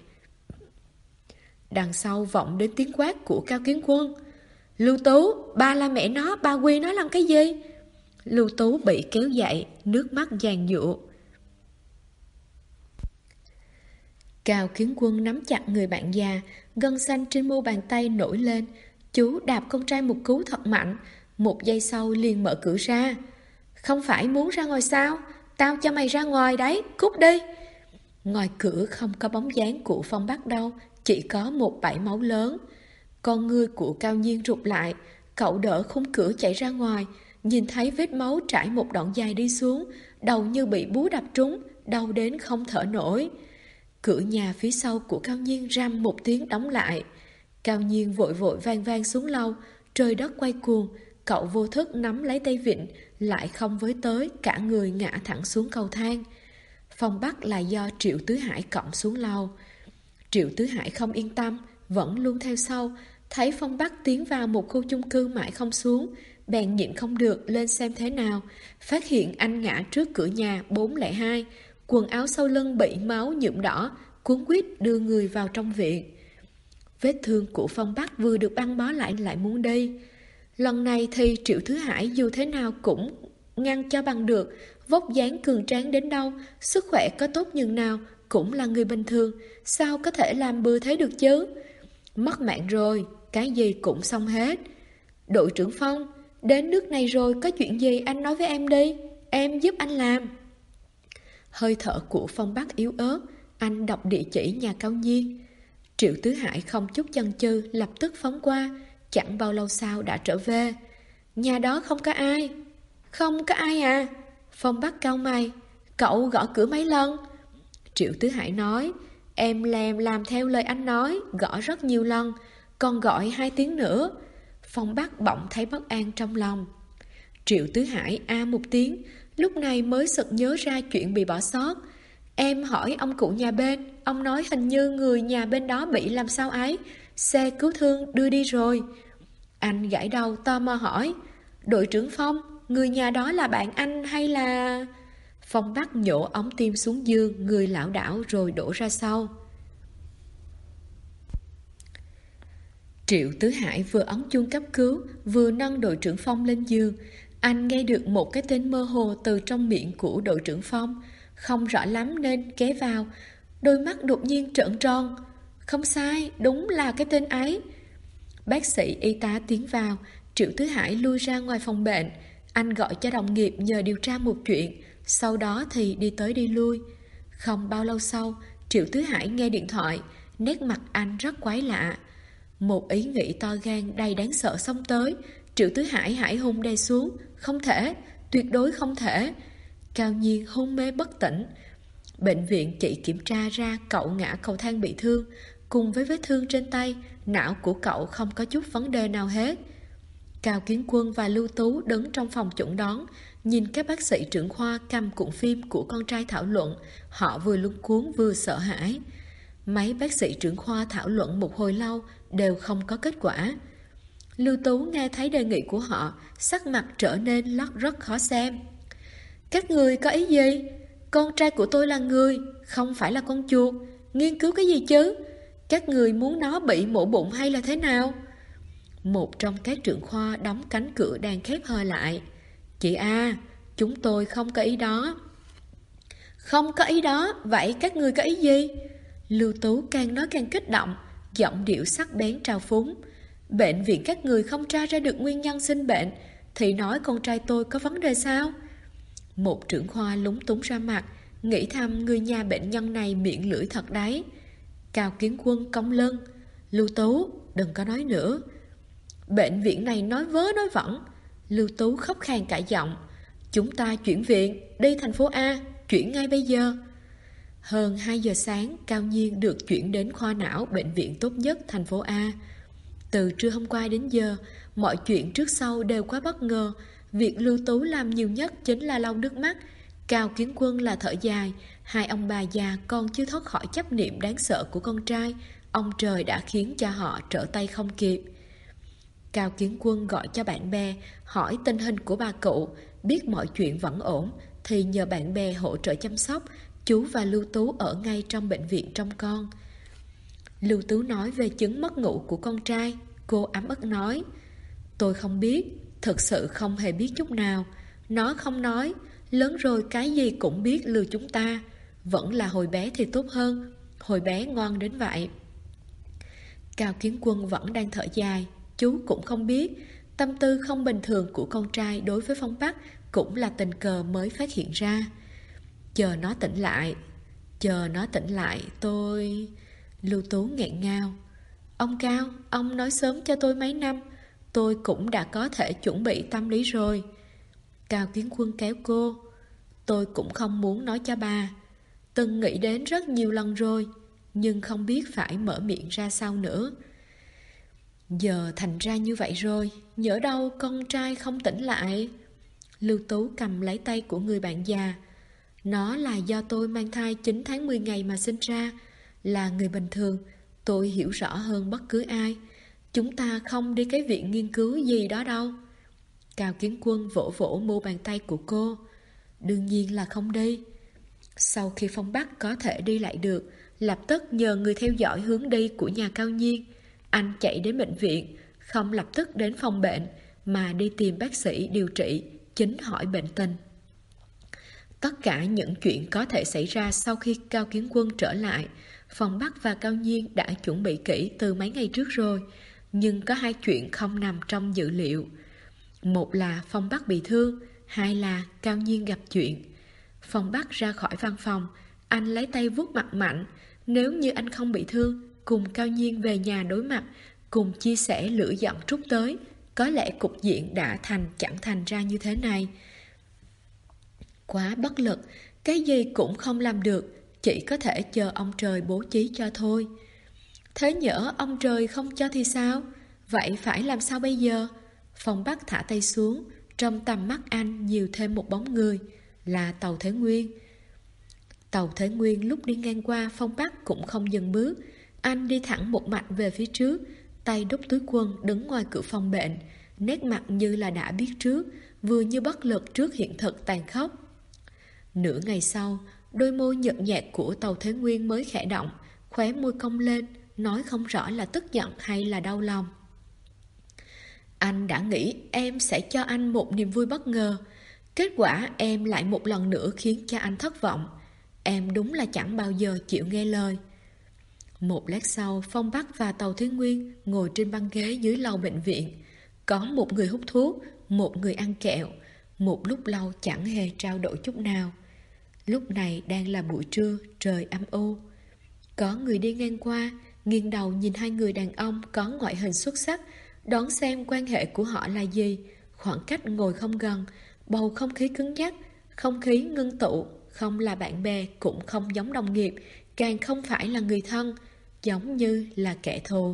Đằng sau vọng đến tiếng quát của Cao Kiến Quân. Lưu Tú, ba là mẹ nó, ba quỳ nó làm cái gì? Lưu Tú bị kéo dậy, nước mắt giàn giụa. Cao Kiến Quân nắm chặt người bạn già, gân xanh trên mu bàn tay nổi lên. Chú đạp con trai một cú thật mạnh, 1 giây sau liền mở cửa ra. Không phải muốn ra ngoài sao? Tao cho mày ra ngoài đấy, cút đi. Ngoài cửa không có bóng dáng của Phong Bắc đâu, chỉ có một bãi máu lớn. Con ngươi của Cao Nhiên rụt lại, cậu đỡ khung cửa chạy ra ngoài, nhìn thấy vết máu trải một đoạn dài đi xuống, đầu như bị búa đập trúng, đau đến không thở nổi. Cửa nhà phía sau của Cao Nhiên răm một tiếng đóng lại. Cao Nhiên vội vội vang vang xuống lầu, trời đất quay cuồng, cậu vô thức nắm lấy tay vịn, lại không với tới, cả người ngã thẳng xuống cầu thang. Phong Bắc là do Triệu Tứ Hải cõng xuống lầu. Triệu Tứ Hải không yên tâm, vẫn luôn theo sau, thấy Phong Bắc tiến vào một khu chung cư mãi không xuống, bèn nhịn không được lên xem thế nào, phát hiện anh ngã trước cửa nhà 402, quần áo sau lưng bị máu nhuộm đỏ, cuống quýt đưa người vào trong viện. Vết thương của Phong Bắc vừa được băng bó lại muốn đi. Lần này thì Triệu Thứ Hải dù thế nào cũng ngăn cho bằng được. Vóc dáng cường tráng đến đâu, sức khỏe có tốt nhường nào, cũng là người bình thường, sao có thể làm bừa thế được chứ? Mất mạng rồi, cái gì cũng xong hết. Đội trưởng Phong, đến nước này rồi, có chuyện gì anh nói với em đi, em giúp anh làm. Hơi thở của Phong Bắc yếu ớt, anh đọc địa chỉ nhà Cao Nhiên. Triệu Tứ Hải không chút chần chừ, lập tức phóng qua, chẳng bao lâu sau đã trở về. Nhà đó không có ai. Không có ai à? Phong Bắc cau mày, cậu gõ cửa mấy lần? Triệu Tứ Hải nói, em làm theo lời anh nói, gõ rất nhiều lần, còn gọi 2 tiếng nữa. Phong Bắc bỗng thấy bất an trong lòng. Triệu Tứ Hải một tiếng, lúc này mới sực nhớ ra chuyện bị bỏ sót. Em hỏi ông cụ nhà bên, ông nói hình như người nhà bên đó bị làm sao ấy, xe cứu thương đưa đi rồi. Anh gãi đầu tò mò hỏi, đội trưởng Phong, người nhà đó là bạn anh hay là... Phong Bắc nhổ ống tim xuống giường, người lảo đảo rồi đổ ra sau. Triệu Tứ Hải vừa ấn chuông cấp cứu, vừa nâng đội trưởng Phong lên giường. Anh nghe được một cái tên mơ hồ từ trong miệng của đội trưởng Phong, không rõ lắm nên ghé vào. Đôi mắt đột nhiên trợn tròn. Không sai, đúng là cái tên ấy. Bác sĩ y tá tiến vào. Triệu Tứ Hải lui ra ngoài phòng bệnh. Anh gọi cho đồng nghiệp nhờ điều tra một chuyện, sau đó thì đi tới đi lui. Không bao lâu sau, Triệu Tứ Hải nghe điện thoại. Nét mặt anh rất quái lạ. Một ý nghĩ to gan đầy đáng sợ xông tới. Triệu Tứ Hải hải hùng đè xuống. Không thể, tuyệt đối không thể. Cao Nhiên hôn mê bất tỉnh. Bệnh viện chỉ kiểm tra ra cậu ngã cầu thang bị thương. Cùng với vết thương trên tay, não của cậu không có chút vấn đề nào hết. Cao Kiến Quân và Lưu Tú đứng trong phòng chuẩn đoán, nhìn các bác sĩ trưởng khoa cầm cuộn phim của con trai thảo luận. Họ vừa luống cuống vừa sợ hãi. Mấy bác sĩ trưởng khoa thảo luận một hồi lâu đều không có kết quả. Lưu Tú nghe thấy đề nghị của họ, sắc mặt trở nên rất khó xem. Các người có ý gì? Con trai của tôi là người, không phải là con chuột. Nghiên cứu cái gì chứ? Các người muốn nó bị mổ bụng hay là thế nào? Một trong các trưởng khoa đóng cánh cửa đang khép hờ lại. Chị chúng tôi không có ý đó. Không có ý đó, vậy các người có ý gì? Lưu Tú càng nói càng kích động, giọng điệu sắc bén trào phúng. Bệnh viện các người không tra ra được nguyên nhân sinh bệnh, thì nói con trai tôi có vấn đề sao? Một trưởng khoa lúng túng ra mặt, nghĩ thầm người nhà bệnh nhân này miệng lưỡi thật đấy. Cao Kiến Quân cong lưng. Lưu Tú, đừng có nói nữa. Bệnh viện này nói vớ nói vẩn. Lưu Tú khóc khàn cả giọng. Chúng ta chuyển viện, đi thành phố A, chuyển ngay bây giờ. Hơn 2 giờ sáng, Cao Nhiên được chuyển đến khoa não bệnh viện tốt nhất thành phố A. Từ trưa hôm qua đến giờ, mọi chuyện trước sau đều quá bất ngờ. Việc Lưu Tú làm nhiều nhất chính là lau nước mắt. Cao Kiến Quân là thở dài. Hai ông bà già còn chưa thoát khỏi chấp niệm đáng sợ của con trai. Ông trời đã khiến cho họ trở tay không kịp. Cao Kiến Quân gọi cho bạn bè, hỏi tình hình của bà cụ. Biết mọi chuyện vẫn ổn, thì nhờ bạn bè hỗ trợ chăm sóc. Chú và Lưu Tú ở ngay trong bệnh viện trông con. Lưu Tú nói về chứng mất ngủ của con trai. Cô ấm ức nói, tôi không biết, thực sự không hề biết chút nào. Nó không nói, lớn rồi cái gì cũng biết lừa chúng ta. Vẫn là hồi bé thì tốt hơn, hồi bé ngoan đến vậy. Cao Kiến Quân vẫn đang thở dài. Chú cũng không biết, tâm tư không bình thường của con trai đối với Phong Bắc cũng là tình cờ mới phát hiện ra. Chờ nó tỉnh lại, tôi... Lưu Tú nghẹn ngào. Ông Cao, ông nói sớm cho tôi mấy năm, tôi cũng đã có thể chuẩn bị tâm lý rồi. Cao Kiến Quân kéo cô. Tôi cũng không muốn nói cho bà. Từng nghĩ đến rất nhiều lần rồi, nhưng không biết phải mở miệng ra sao nữa. Giờ thành ra như vậy rồi, nhỡ đâu con trai không tỉnh lại. Lưu Tú cầm lấy tay của người bạn già. Nó là do tôi mang thai 9 tháng 10 ngày mà sinh ra. Là người bình thường, tôi hiểu rõ hơn bất cứ ai. Chúng ta không đi cái viện nghiên cứu gì đó đâu. Cao Kiến Quân vỗ vỗ mu bàn tay của cô. Đương nhiên là không đi. Sau khi Phong Bắc có thể đi lại được, lập tức nhờ người theo dõi hướng đi của nhà Cao Nhiên. Anh chạy đến bệnh viện, không lập tức đến phòng bệnh, mà đi tìm bác sĩ điều trị, chính hỏi bệnh tình. Tất cả những chuyện có thể xảy ra sau khi Cao Kiến Quân trở lại, Phong Bắc và Cao Nhiên đã chuẩn bị kỹ từ mấy ngày trước rồi, nhưng có hai chuyện không nằm trong dự liệu. Một là Phong Bắc bị thương, hai là Cao Nhiên gặp chuyện. Phong Bắc ra khỏi văn phòng, anh lấy tay vuốt mặt mạnh. Nếu như anh không bị thương, cùng Cao Nhiên về nhà đối mặt, cùng chia sẻ lửa giận trút tới, có lẽ cục diện đã chẳng thành ra như thế này. Quá bất lực, cái gì cũng không làm được, chỉ có thể chờ ông trời bố trí cho thôi. Thế nhỡ ông trời không cho thì sao? Vậy phải làm sao bây giờ? Phong Bắc thả tay xuống, trong tầm mắt anh nhiều thêm một bóng người, là Tàu Thế Nguyên. Tàu Thế Nguyên lúc đi ngang qua Phong Bắc cũng không dừng bước. Anh đi thẳng một mạch về phía trước, tay đút túi quần đứng ngoài cửa phòng bệnh, nét mặt như là đã biết trước, vừa như bất lực trước hiện thực tàn khốc. Nửa ngày sau, đôi môi nhợt nhạt của Tàu Thế Nguyên mới khẽ động, khóe môi cong lên, nói không rõ là tức giận hay là đau lòng. Anh đã nghĩ em sẽ cho anh một niềm vui bất ngờ, kết quả em lại một lần nữa khiến cho anh thất vọng. Em đúng là chẳng bao giờ chịu nghe lời. Một lát sau, Phong Bắc và Tàu Thế Nguyên ngồi trên băng ghế dưới lầu bệnh viện. Có một người hút thuốc, một người ăn kẹo. Một lúc lâu chẳng hề trao đổi chút nào. Lúc này đang là buổi trưa, trời âm u. Có người đi ngang qua, nghiêng đầu nhìn hai người đàn ông có ngoại hình xuất sắc, đoán xem quan hệ của họ là gì. Khoảng cách ngồi không gần, bầu không khí cứng nhắc, không khí ngưng tụ, không là bạn bè, cũng không giống đồng nghiệp, càng không phải là người thân, giống như là kẻ thù.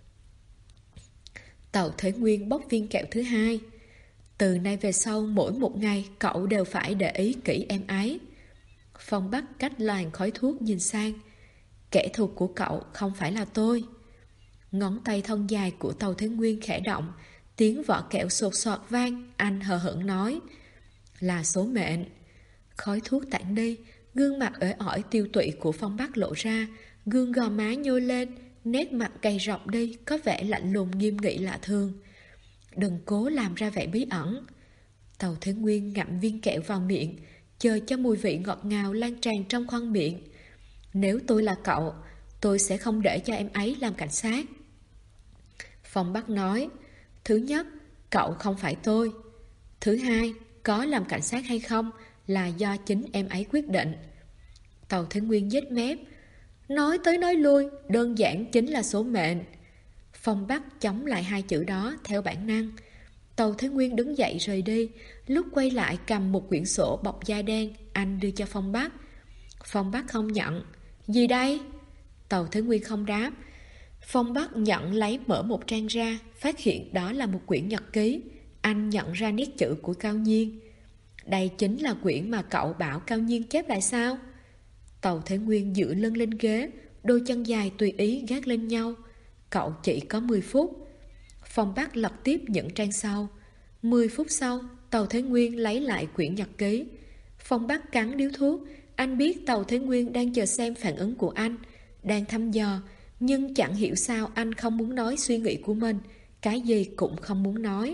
Tàu Thế Nguyên bóc viên kẹo thứ hai. Từ nay về sau, mỗi một ngày cậu đều phải để ý kỹ em ấy. Phong Bắc cách làn khói thuốc nhìn sang. Kẻ thù của cậu không phải là tôi. Ngón tay thon dài của Tàu Thế Nguyên khẽ động, tiếng vỏ kẹo sột soạt vang. Anh hờ hững nói, là số mệnh. Khói thuốc tản đi, gương mặt uể oải tiêu tụy của Phong Bắc lộ ra, gương gò má nhô lên, nét mặt gầy rộc đi, có vẻ lạnh lùng nghiêm nghị lạ thường. Đừng cố làm ra vẻ bí ẩn. Tàu Thế Nguyên ngậm viên kẹo vào miệng, chờ cho mùi vị ngọt ngào lan tràn trong khoang miệng. Nếu tôi là cậu, tôi sẽ không để cho em ấy làm cảnh sát. Phong Bắc nói, thứ nhất, cậu không phải tôi. Thứ hai, có làm cảnh sát hay không là do chính em ấy quyết định. Tàu Thế Nguyên nhếch mép, nói tới nói lui, đơn giản chính là số mệnh. Phong Bắc chống lại hai chữ đó theo bản năng. Tàu Thế Nguyên đứng dậy rời đi, lúc quay lại cầm một quyển sổ bọc da đen, anh đưa cho Phong Bắc. Phong Bắc không nhận. Gì đây? Tàu Thế Nguyên không đáp. Phong Bắc nhận lấy mở một trang ra, phát hiện đó là một quyển nhật ký. Anh nhận ra nét chữ của Cao Nhiên. Đây chính là quyển mà cậu bảo Cao Nhiên chép lại sao? Tàu Thế Nguyên dựa lưng lên ghế, đôi chân dài tùy ý gác lên nhau. Cậu chỉ có 10 phút. Phong Bắc lật tiếp những trang sau. 10 phút sau, Tàu Thế Nguyên lấy lại quyển nhật ký. Phong Bắc cắn điếu thuốc. Anh biết Tàu Thế Nguyên đang chờ xem phản ứng của anh, đang thăm dò, nhưng chẳng hiểu sao anh không muốn nói suy nghĩ của mình, cái gì cũng không muốn nói.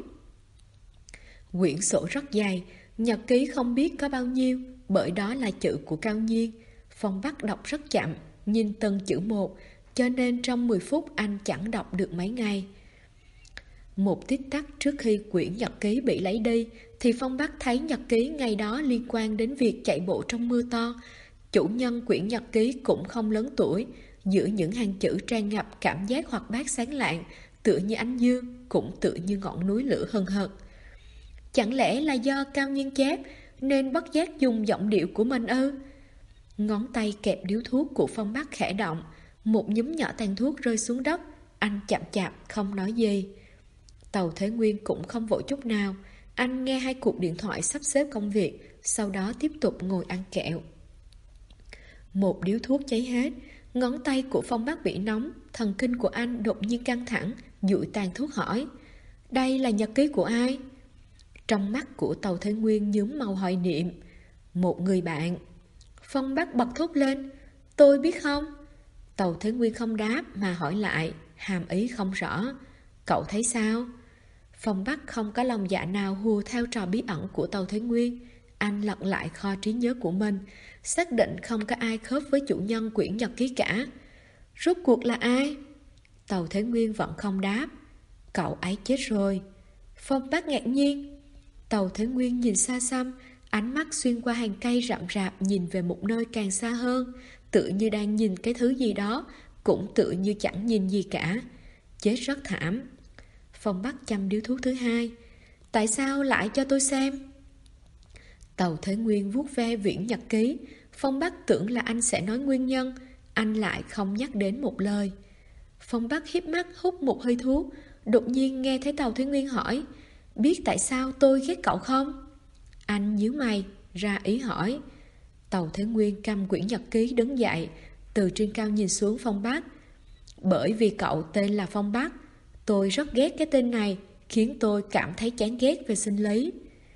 Quyển sổ rất dày, nhật ký không biết có bao nhiêu, bởi đó là chữ của Cao Nhiên. Phong Bắc đọc rất chậm, nhìn từng chữ một, cho nên trong 10 phút anh chẳng đọc được mấy ngày. Một tích tắc trước khi quyển nhật ký bị lấy đi, thì Phong Bắc thấy nhật ký ngày đó liên quan đến việc chạy bộ trong mưa to. Chủ nhân quyển nhật ký cũng không lớn tuổi, giữa những hàng chữ tràn ngập cảm giác hoạt bát sáng lạng, tựa như ánh dương, cũng tựa như ngọn núi lửa hừng hực. Chẳng lẽ là do Cao Nhiên chép nên bất giác dùng giọng điệu của mình ư? Ngón tay kẹp điếu thuốc của Phong Bắc khẽ động, một nhúm nhỏ tàn thuốc rơi xuống đất. Anh chậm chạp không nói gì. Tàu Thế Nguyên cũng không vội chút nào. Anh nghe hai cuộc điện thoại sắp xếp công việc, sau đó tiếp tục ngồi ăn kẹo. Một điếu thuốc cháy hết, ngón tay của Phong Bắc bị nóng, thần kinh của anh đột nhiên căng thẳng, dụi tàn thuốc hỏi, đây là nhật ký của ai? Trong mắt của Tàu Thế Nguyên nhuốm màu hoài niệm. Một người bạn. Phong Bắc bật thốt lên, tôi biết không? Tàu Thế Nguyên không đáp mà hỏi lại, hàm ý không rõ. Cậu thấy sao? Phong Bắc không có lòng dạ nào hùa theo trò bí ẩn của Tàu Thế Nguyên. Anh lật lại kho trí nhớ của mình, xác định không có ai khớp với chủ nhân quyển nhật ký cả. Rốt cuộc là ai? Tàu Thế Nguyên vẫn không đáp. Cậu ấy chết rồi. Phong Bắc ngạc nhiên. Tàu Thế Nguyên nhìn xa xăm, ánh mắt xuyên qua hàng cây rậm rạp nhìn về một nơi càng xa hơn, tự như đang nhìn cái thứ gì đó, cũng tự như chẳng nhìn gì cả. Chết rất thảm. Phong Bắc châm điếu thuốc thứ hai. Tại sao lại cho tôi xem? Tàu Thế Nguyên vuốt ve quyển nhật ký. Phong Bắc tưởng là anh sẽ nói nguyên nhân, anh lại không nhắc đến một lời. Phong Bắc híp mắt hút một hơi thuốc, đột nhiên nghe thấy Tàu Thế Nguyên hỏi, biết tại sao tôi ghét cậu không? Anh nhíu mày, ra ý hỏi. Tàu Thế Nguyên cầm quyển nhật ký đứng dậy, từ trên cao nhìn xuống Phong Bắc. Bởi vì cậu tên là Phong Bắc, tôi rất ghét cái tên này, khiến tôi cảm thấy chán ghét về sinh lý.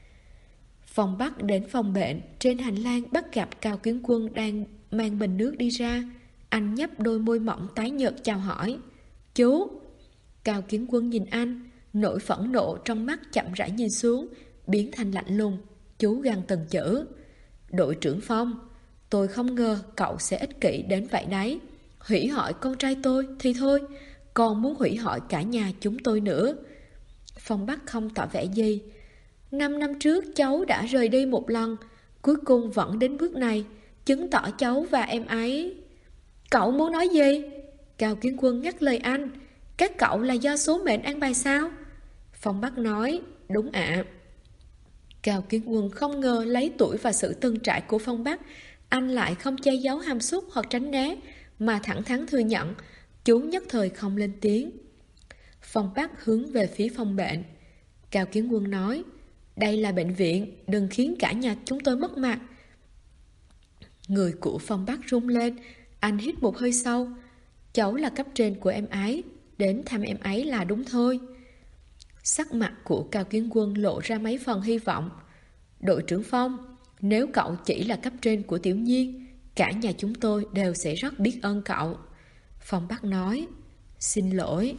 Phong Bắc đến phòng bệnh, trên hành lang bắt gặp Cao Kiến Quân đang mang bình nước đi ra. Anh nhấp đôi môi mỏng tái nhợt chào hỏi. Chú! Cao Kiến Quân nhìn anh, nỗi phẫn nộ trong mắt chậm rãi nhìn xuống, biến thành lạnh lùng. Chú gằn từng chữ. Đội trưởng Phong, tôi không ngờ cậu sẽ ích kỷ đến vậy đấy. Hủy hoại con trai tôi thì thôi, còn muốn hủy hoại cả nhà chúng tôi nữa. Phong Bắc không tỏ vẻ gì. 5 năm trước cháu đã rời đi một lần, cuối cùng vẫn đến bước này, chứng tỏ cháu và em ấy... Cậu muốn nói gì? Cao Kiến Quân ngắt lời anh. Các cậu là do số mệnh an bài sao? Phong Bắc nói, đúng ạ. Cao Kiến Quân không ngờ lấy tuổi và sự từng trải của Phong Bắc, anh lại không che giấu hàm xúc hoặc tránh né, mà thẳng thắn thừa nhận. Chú nhất thời không lên tiếng. Phong Bắc hướng về phía phòng bệnh. Cao Kiến Quân nói, đây là bệnh viện, đừng khiến cả nhà chúng tôi mất mặt. Người của Phong Bắc rung lên, anh hít một hơi sâu. Cháu là cấp trên của em ấy, đến thăm em ấy là đúng thôi. Sắc mặt của Cao Kiến Quân lộ ra mấy phần hy vọng. Đội trưởng Phong, nếu cậu chỉ là cấp trên của Tiểu Nhiên, cả nhà chúng tôi đều sẽ rất biết ơn cậu. Phong Bắc nói, xin lỗi.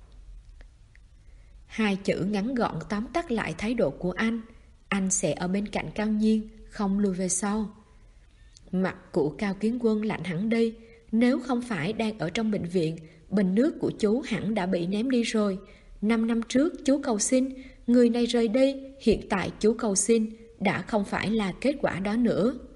Hai chữ ngắn gọn tóm tắt lại thái độ của anh. Anh sẽ ở bên cạnh Cao Nhiên, không lùi về sau. Mặt của Cao Kiến Quân lạnh hẳn đi. Nếu không phải đang ở trong bệnh viện, bình nước của chú hẳn đã bị ném đi rồi. 5 năm trước chú cầu xin, người này rời đi, hiện tại chú cầu xin, đã không phải là kết quả đó nữa.